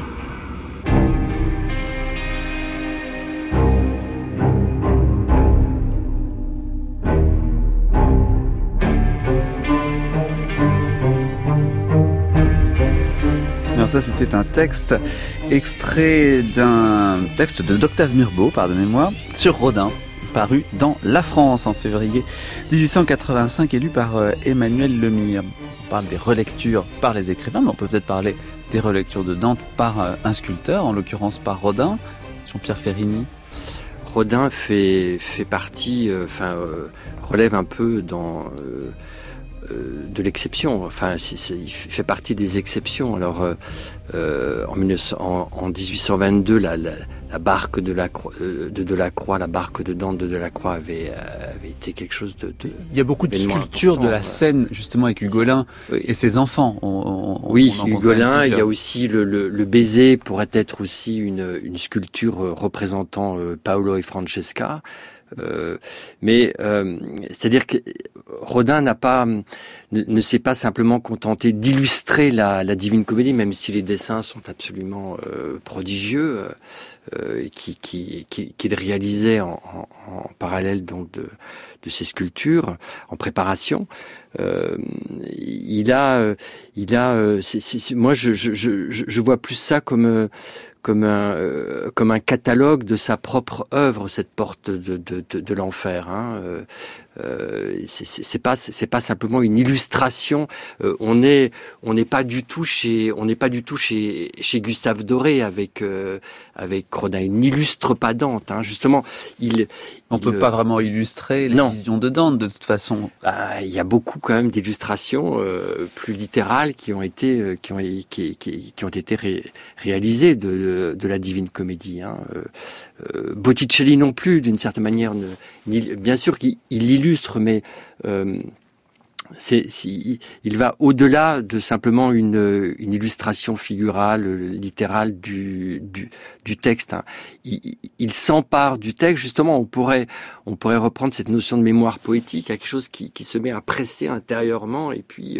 Ça, c'était un texte extrait d'un texte d'Octave Mirbeau, pardonnez-moi, sur Rodin, paru dans La France en février 1885 et lu par Emmanuel Lemire. On parle des relectures par les écrivains, mais on peut peut-être parler des relectures de Dante par un sculpteur, en l'occurrence par Rodin, Jean-Pierre Ferrini.
Rodin fait partie, relève un peu de l'exception. Enfin, il fait partie des exceptions. Alors, en 1822, la barque de Delacroix, la barque de Dante de Delacroix avait été quelque chose de
il y a beaucoup de sculptures de la scène, justement, avec Ugolin et ses enfants.
Oui, Ugolin. Il y a aussi le baiser pourrait être aussi une sculpture représentant Paolo et Francesca. Mais c'est-à-dire que Rodin ne s'est pas simplement contenté d'illustrer la Divine Comédie, même si les dessins sont absolument prodigieux, qu'il réalisait en parallèle donc de ses sculptures en préparation. Moi je vois plus ça comme un catalogue de sa propre œuvre, cette porte de l'enfer. C'est pas simplement une illustration. On n'est pas du tout chez Gustave Doré avec Rodin. Il n'illustre pas Dante. Justement,
on peut pas vraiment illustrer les visions de Dante de toute façon.
Il y a beaucoup quand même d'illustrations plus littérales qui ont été réalisées de la Divine Comédie. Botticelli non plus, d'une certaine manière. Bien sûr qu'il illustre, mais il va au-delà de simplement une illustration figurale, littérale du texte. Hein. Il s'empare du texte. Justement, on pourrait reprendre cette notion de mémoire poétique à quelque chose qui se met à presser intérieurement et puis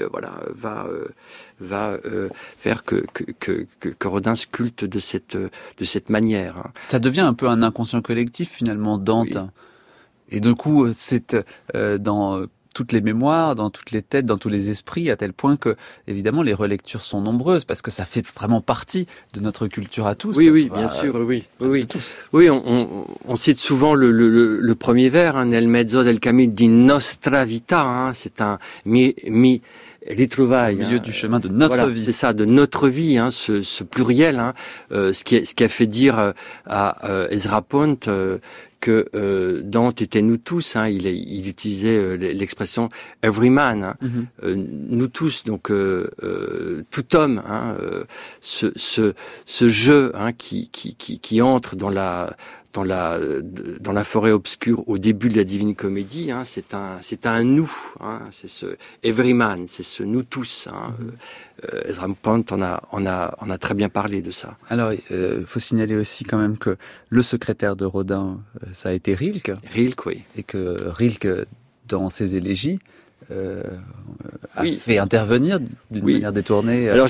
va faire que Rodin sculpte de cette manière. Hein.
Ça devient un peu un inconscient collectif finalement, Dante. Oui. Et du coup, c'est dans toutes les mémoires, dans toutes les têtes, dans tous les esprits, à tel point que, évidemment, les relectures sont nombreuses, parce que ça fait vraiment partie de notre culture à tous.
Oui, bien sûr, oui. Tous. Oui, on cite souvent le premier vers, hein, Nel mezzo del cammino di nostra vita, hein, c'est un mi ritrouvaille.
Au milieu du chemin de notre vie.
C'est ça, de notre vie, hein, ce pluriel, hein, ce qui a fait dire à Ezra Pound que Dante était nous tous, hein, il utilisait l'expression every man, hein, nous tous, donc tout homme, hein, ce jeu, hein, qui entre dans la forêt obscure au début de la Divine Comédie, hein, c'est un nous, hein, c'est ce everyman, c'est ce nous tous. Hein, Ezra Pound en a très bien parlé de ça.
Alors, faut signaler aussi quand même que le secrétaire de Rodin, ça a été Rilke.
Rilke, oui.
Et que Rilke, dans ses élégies, a fait intervenir d'une manière détournée.
Alors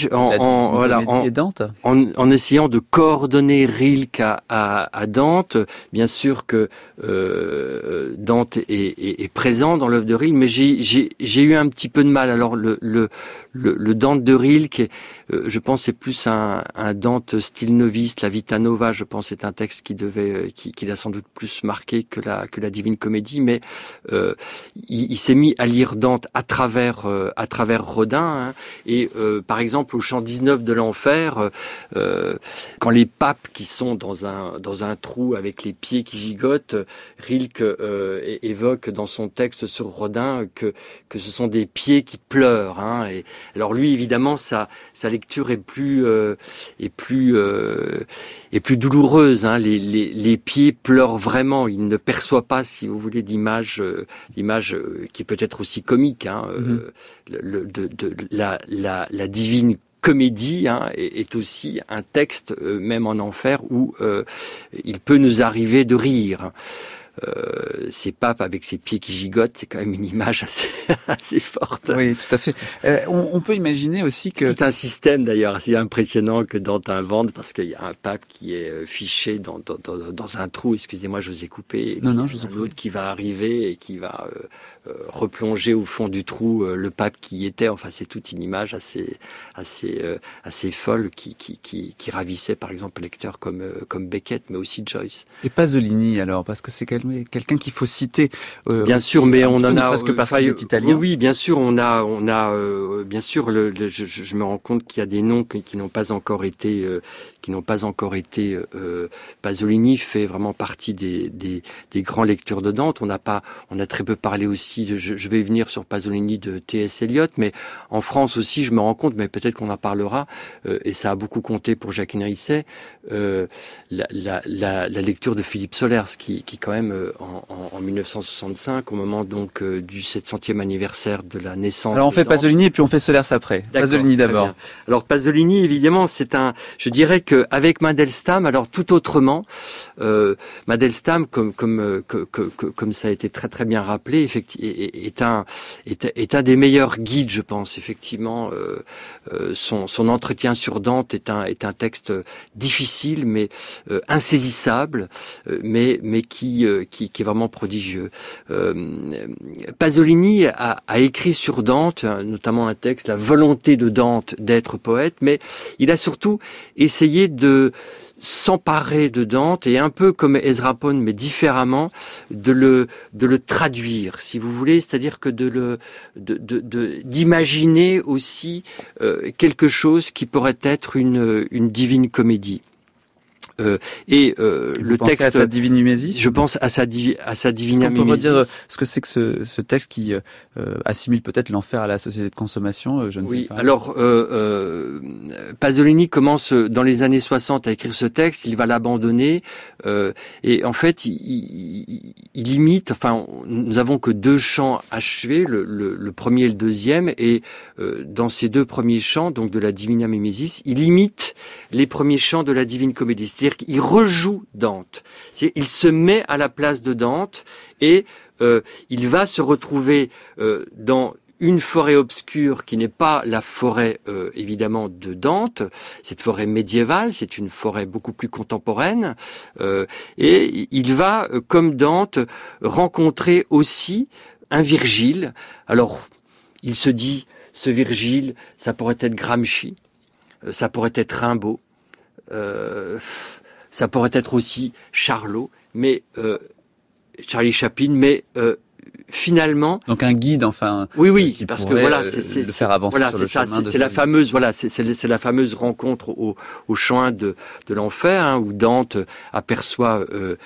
en essayant de coordonner Rilke à Dante, bien sûr que Dante est présent dans l'œuvre de Rilke, mais j'ai eu un petit peu de mal. Alors le Dante de Rilke, je pense c'est plus un Dante style noviste, la Vita Nova, je pense c'est un texte qui l'a sans doute plus marqué que la Divine Comédie, mais il s'est mis à lire Dante à travers Rodin, hein, et par exemple au chant 19 de l'Enfer, quand les papes qui sont dans un trou avec les pieds qui gigotent, Rilke évoque dans son texte sur Rodin que ce sont des pieds qui pleurent, hein, et alors lui évidemment sa lecture est plus douloureuse, hein, les pieds pleurent vraiment, il ne perçoit pas, si vous voulez, d'image qui peut être aussi comique, hein, la Divine Comédie, hein, est aussi un texte, même en enfer, où il peut nous arriver de rire. Ces papes avec ses pieds qui gigotent, c'est quand même une image assez forte.
Oui, tout à fait. On peut imaginer aussi que...
Tout un système d'ailleurs assez impressionnant que Dante invente, parce qu'il y a un pape qui est fiché dans un trou, excusez-moi je vous ai coupé, et
non, je vous en prie.
Un autre qui va arriver et qui va replonger au fond du trou le pape qui y était. Enfin, c'est toute une image assez folle qui ravissait par exemple lecteurs comme Beckett, mais aussi Joyce.
Et Pasolini alors, parce que c'est quelqu'un qu'il faut citer.
Bien sûr, mais on en a
parce que qu'il est italien.
Oui, bien sûr, on a bien sûr je me rends compte qu'il y a des noms qui n'ont pas encore été Pasolini fait vraiment partie des grands lecteurs de Dante. On a très peu parlé aussi je vais venir sur Pasolini de T.S. Eliot, mais en France aussi je me rends compte, mais peut-être qu'on en parlera, et ça a beaucoup compté pour Jacqueline Risset, la lecture de Philippe Solers qui quand même en 1965, au moment donc du 700e anniversaire de la naissance.
Alors on fait Pasolini et puis on fait Solers après.
D'accord,
Pasolini d'abord.
Alors Pasolini, évidemment, je dirais qu'avec Mandelstam, alors tout autrement, Mandelstam, comme ça a été très très bien rappelé, est un des meilleurs guides, je pense. Effectivement, son entretien sur Dante est un texte difficile, mais insaisissable, mais qui est vraiment prodigieux. Pasolini a écrit sur Dante, notamment un texte, La volonté de Dante d'être poète, mais il a surtout essayé de s'emparer de Dante et un peu comme Ezra Pound, mais différemment, de le traduire, si vous voulez, c'est-à-dire que d'imaginer aussi quelque chose qui pourrait être une divine comédie. le texte.
À sa Divine Mimesis.
Je pense à sa Divina Mimesis.
Est-ce qu'on peut redire ce que c'est que ce texte qui assimile peut-être l'enfer à la société de consommation, je ne sais pas.
Alors Pasolini commence dans les années 60 à écrire ce texte, il va l'abandonner et en fait il imite. Enfin, nous avons que 2 chants achevés, le premier et le deuxième, et dans ces 2 premiers chants, donc de la Divina Mimesis, il imite les premiers chants de la Divine Comédie, c'est-à-dire qu'il rejoue Dante. Il se met à la place de Dante et il va se retrouver dans une forêt obscure qui n'est pas la forêt évidemment de Dante, cette forêt médiévale, c'est une forêt beaucoup plus contemporaine, et il va, comme Dante, rencontrer aussi un Virgile. Alors, il se dit, ce Virgile, ça pourrait être Gramsci, ça pourrait être Rimbaud, ça pourrait être aussi Charlot, mais Charlie Chaplin, mais finalement.
Donc un guide, enfin.
Oui, parce que voilà, c'est
le faire avancer sur le chemin.
C'est la fameuse, voilà, c'est la fameuse rencontre au chemin de l'enfer, hein, où Dante aperçoit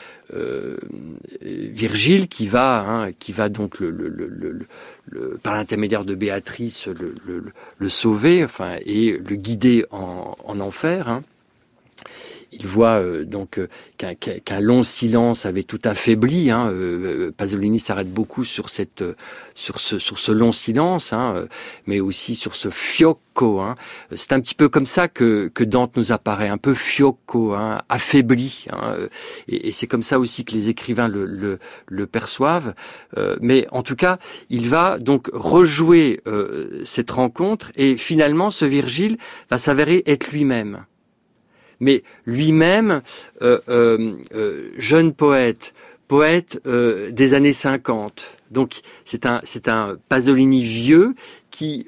Virgile qui va donc par l'intermédiaire de Béatrice le sauver, enfin, et le guider en enfer. Hein. Il voit donc qu'un long silence avait tout affaibli. Hein. Pasolini s'arrête beaucoup sur ce long silence, hein, mais aussi sur ce fiocco. Hein. C'est un petit peu comme ça que Dante nous apparaît, un peu fiocco, hein, affaibli. Hein. Et c'est comme ça aussi que les écrivains le perçoivent. Mais en tout cas, il va donc rejouer cette rencontre, et finalement, ce Virgile va s'avérer être lui-même. Mais lui-même, jeune poète des années 50. Donc c'est un Pasolini vieux qui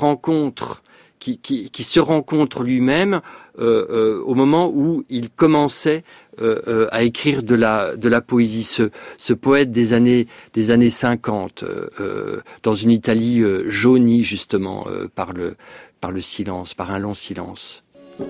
se rencontre lui-même au moment où il commençait à écrire de la poésie. Ce poète des années 50, dans une Italie jaunie justement par le silence, par un long silence.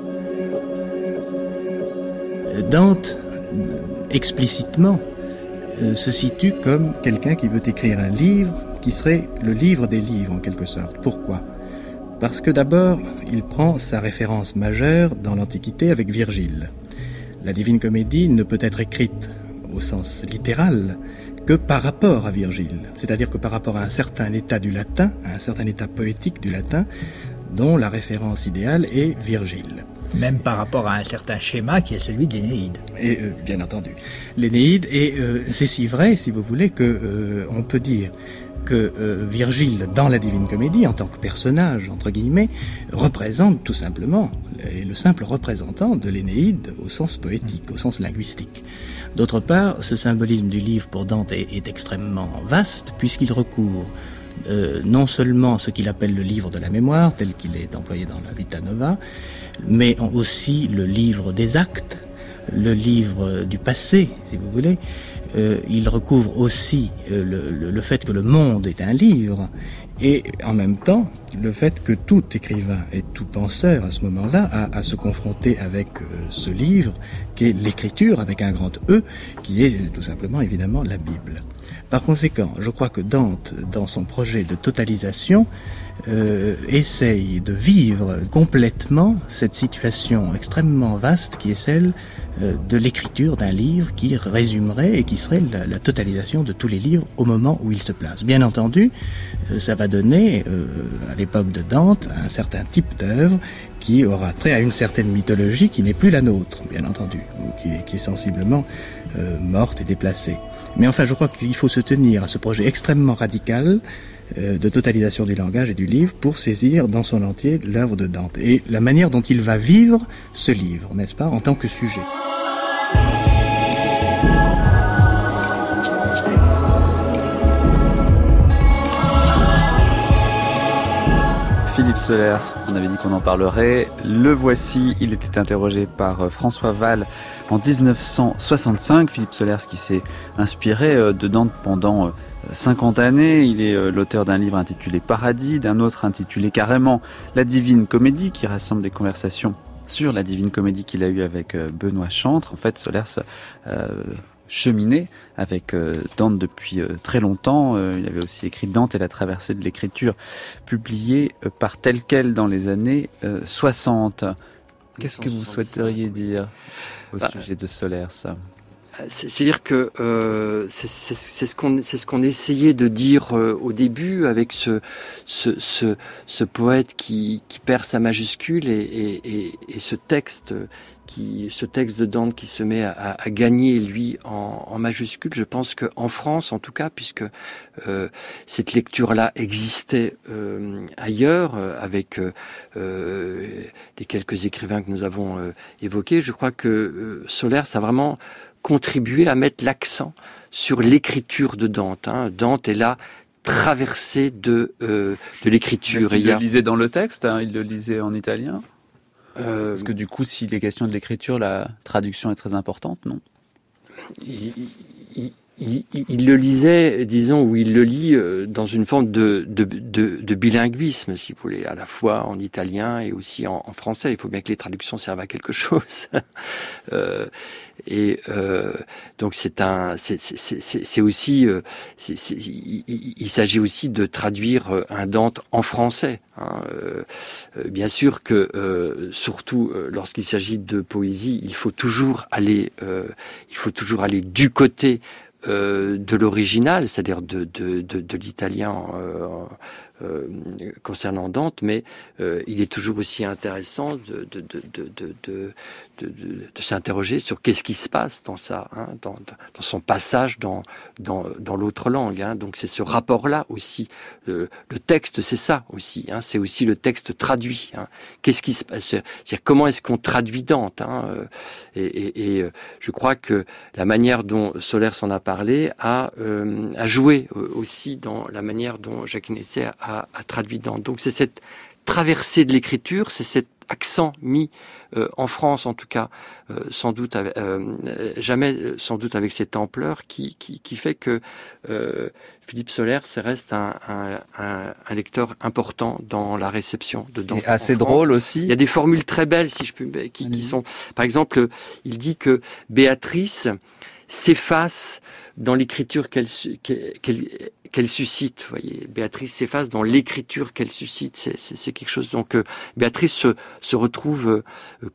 Dante, explicitement, se situe comme quelqu'un qui veut écrire un livre qui serait le livre des livres en quelque sorte. Pourquoi ? Parce que d'abord, il prend sa référence majeure dans l'Antiquité avec Virgile. La Divine Comédie ne peut être écrite au sens littéral que par rapport à Virgile, c'est-à-dire que par rapport à un certain état du latin, à un certain état poétique du latin, dont la référence idéale est Virgile.
Même par rapport à un certain schéma qui est celui de l'Énéide.
Et bien entendu, l'Énéide, et c'est si vrai, si vous voulez, que on peut dire que Virgile, dans la Divine Comédie, en tant que personnage, entre guillemets, représente tout simplement, est le simple représentant de l'Énéide au sens poétique, au sens linguistique. D'autre part, ce symbolisme du livre pour Dante est extrêmement vaste, puisqu'il recouvre non seulement ce qu'il appelle le livre de la mémoire, tel qu'il est employé dans la Vita Nova, mais aussi le livre des actes, le livre du passé, si vous voulez. Il recouvre aussi le fait que le monde est un livre, et en même temps le fait que tout écrivain et tout penseur à ce moment-là a à se confronter avec ce livre qui est l'écriture avec un grand E, qui est tout simplement évidemment la Bible. Par conséquent, je crois que Dante, dans son projet de totalisation, essaye de vivre complètement cette situation extrêmement vaste qui est celle de l'écriture d'un livre qui résumerait et qui serait la totalisation de tous les livres au moment où il se place. Bien entendu, ça va donner, à l'époque de Dante, un certain type d'œuvre qui aura trait à une certaine mythologie qui n'est plus la nôtre, bien entendu, ou qui est sensiblement morte et déplacée. Mais enfin, je crois qu'il faut se tenir à ce projet extrêmement radical de totalisation du langage et du livre pour saisir dans son entier l'œuvre de Dante et la manière dont il va vivre ce livre, n'est-ce pas, en tant que sujet.
Philippe Sollers, on avait dit qu'on en parlerait. Le voici, il était interrogé par François Val en 1965. Philippe Sollers qui s'est inspiré de Dante pendant 50 années. Il est l'auteur d'un livre intitulé Paradis, d'un autre intitulé carrément La Divine Comédie, qui rassemble des conversations sur la Divine Comédie qu'il a eue avec Benoît Chantre. En fait, Solers cheminait avec Dante depuis très longtemps. Il avait aussi écrit Dante et la traversée de l'écriture, publié par Tel Quel dans les années 60. Qu'est-ce que vous souhaiteriez dire au sujet de Solers ?
C'est-à-dire que c'est ce qu'on essayait de dire au début avec ce poète qui perd sa majuscule et ce texte de Dante qui se met à gagner lui en majuscule. Je pense qu'en France, en tout cas, puisque cette lecture-là existait ailleurs avec les quelques écrivains que nous avons évoqués, je crois que Solers a vraiment contribué à mettre l'accent sur l'écriture de Dante. Dante est là traversé de l'écriture.
Il le lisait dans le texte, il le lisait en italien. Parce que du coup, s'il est question de l'écriture, la traduction est très importante, non ?
Il le lisait, disons, ou il le lit dans une forme de bilinguisme, si vous voulez, à la fois en italien et aussi en français. Il faut bien que les traductions servent à quelque chose. Donc il s'agit aussi de traduire un Dante en français. Bien sûr que surtout lorsqu'il s'agit de poésie, il faut toujours aller du côté de l'original, c'est-à-dire de l'italien concernant Dante, mais il est toujours aussi intéressant de s'interroger sur qu'est-ce qui se passe dans ça, dans son passage dans l'autre langue. Donc c'est ce rapport-là aussi. Le texte, c'est ça aussi. C'est aussi le texte traduit. Qu'est-ce qui se passe ? C'est-à-dire comment est-ce qu'on traduit Dante ? Et je crois que la manière dont Solers en a parlé a joué aussi dans la manière dont Jacques Inetier a traduit Dante. Donc c'est cette traversée de l'écriture, c'est cet accent mis en France en tout cas, sans doute jamais sans doute avec cette ampleur qui fait que Philippe Solers reste un lecteur important dans la réception de Dante.
Et assez drôle aussi.
Il y a des formules très belles, si je puis, qui sont, par exemple, il dit que Béatrice s'efface dans l'écriture qu'elle suscite. Vous voyez, Béatrice s'efface dans l'écriture qu'elle suscite. C'est quelque chose. Donc, Béatrice se retrouve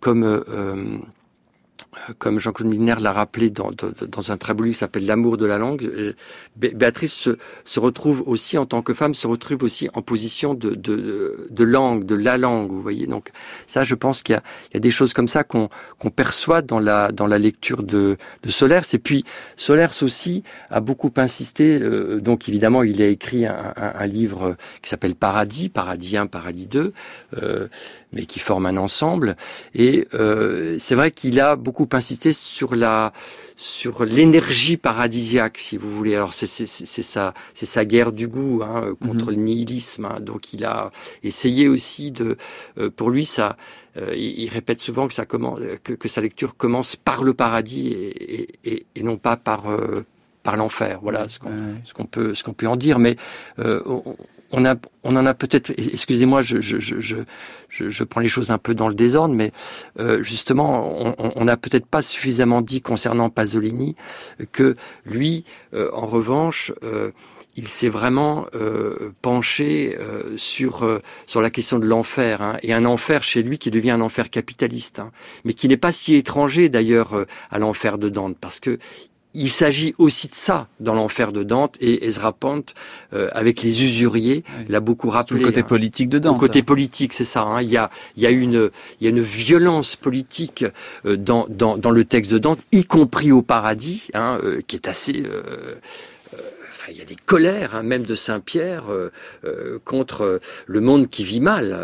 comme Jean-Claude Milner l'a rappelé dans un très beau livre qui s'appelle L'amour de la langue. Béatrice se retrouve aussi, en tant que femme, se retrouve aussi en position de langue, de la langue, vous voyez. Donc ça, je pense qu'il y a des choses comme ça qu'on perçoit dans la lecture de Solers. Et puis Solers aussi a beaucoup insisté, donc évidemment il a écrit un livre qui s'appelle Paradis 1, Paradis 2, mais qui forment un ensemble. Et c'est vrai qu'il a beaucoup insisté sur l'énergie paradisiaque, si vous voulez. Alors c'est sa guerre du goût contre le nihilisme. Donc il a essayé aussi pour lui ça. Il répète souvent que sa lecture commence par le paradis et non pas par l'enfer. Voilà ce qu'on peut en dire. Mais on en a peut-être, excusez-moi, je prends les choses un peu dans le désordre, mais justement, on n'a peut-être pas suffisamment dit concernant Pasolini que lui, en revanche, il s'est vraiment penché sur la question de l'enfer, et un enfer chez lui qui devient un enfer capitaliste, mais qui n'est pas si étranger d'ailleurs à l'enfer de Dante, parce que il s'agit aussi de ça dans l'enfer de Dante, et Ezra Pound, avec les usuriers, l'a beaucoup rappelé.
Le côté politique de Dante.
Le côté politique, c'est ça. Il y a une violence politique dans le texte de Dante, y compris au paradis, qui est assez. Il y a des colères, même de Saint-Pierre, contre le monde qui vit mal.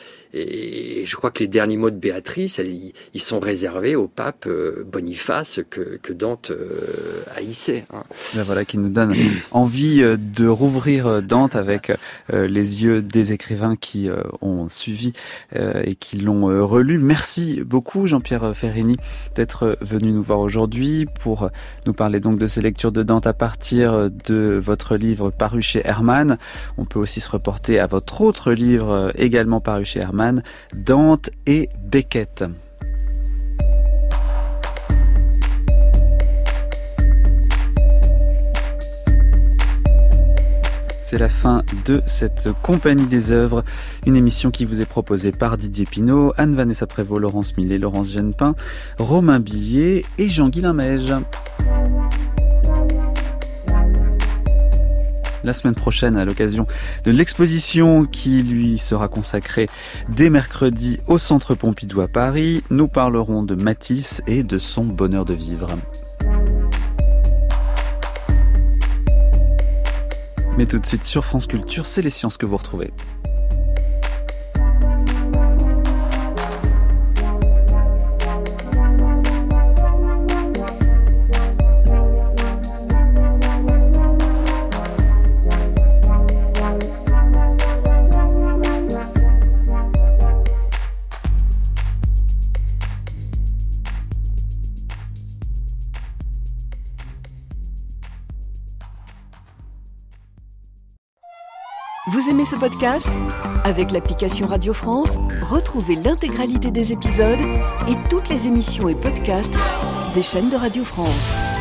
Et je crois que les derniers mots de Béatrice, ils sont réservés au pape Boniface que Dante haïssait.
Voilà, qui nous donne envie de rouvrir Dante avec les yeux des écrivains qui ont suivi et qui l'ont relu. Merci beaucoup Jean-Pierre Ferrini d'être venu nous voir aujourd'hui pour nous parler donc de ces lectures de Dante à partir de votre livre paru chez Hermann. On peut aussi se reporter à votre autre livre également paru chez Hermann, Superman, Dante et Beckett. C'est la fin de cette Compagnie des œuvres, une émission qui vous est proposée par Didier Pinault, Anne-Vanessa Prévost, Laurence Millet, Laurence Genepin, Romain Billet et Jean-Guy Limège. La semaine prochaine, à l'occasion de l'exposition qui lui sera consacrée dès mercredi au Centre Pompidou à Paris, nous parlerons de Matisse et de son bonheur de vivre. Mais tout de suite sur France Culture, c'est les sciences que vous retrouvez.
Vous aimez ce podcast ? Avec l'application Radio France, retrouvez l'intégralité des épisodes et toutes les émissions et podcasts des chaînes de Radio France.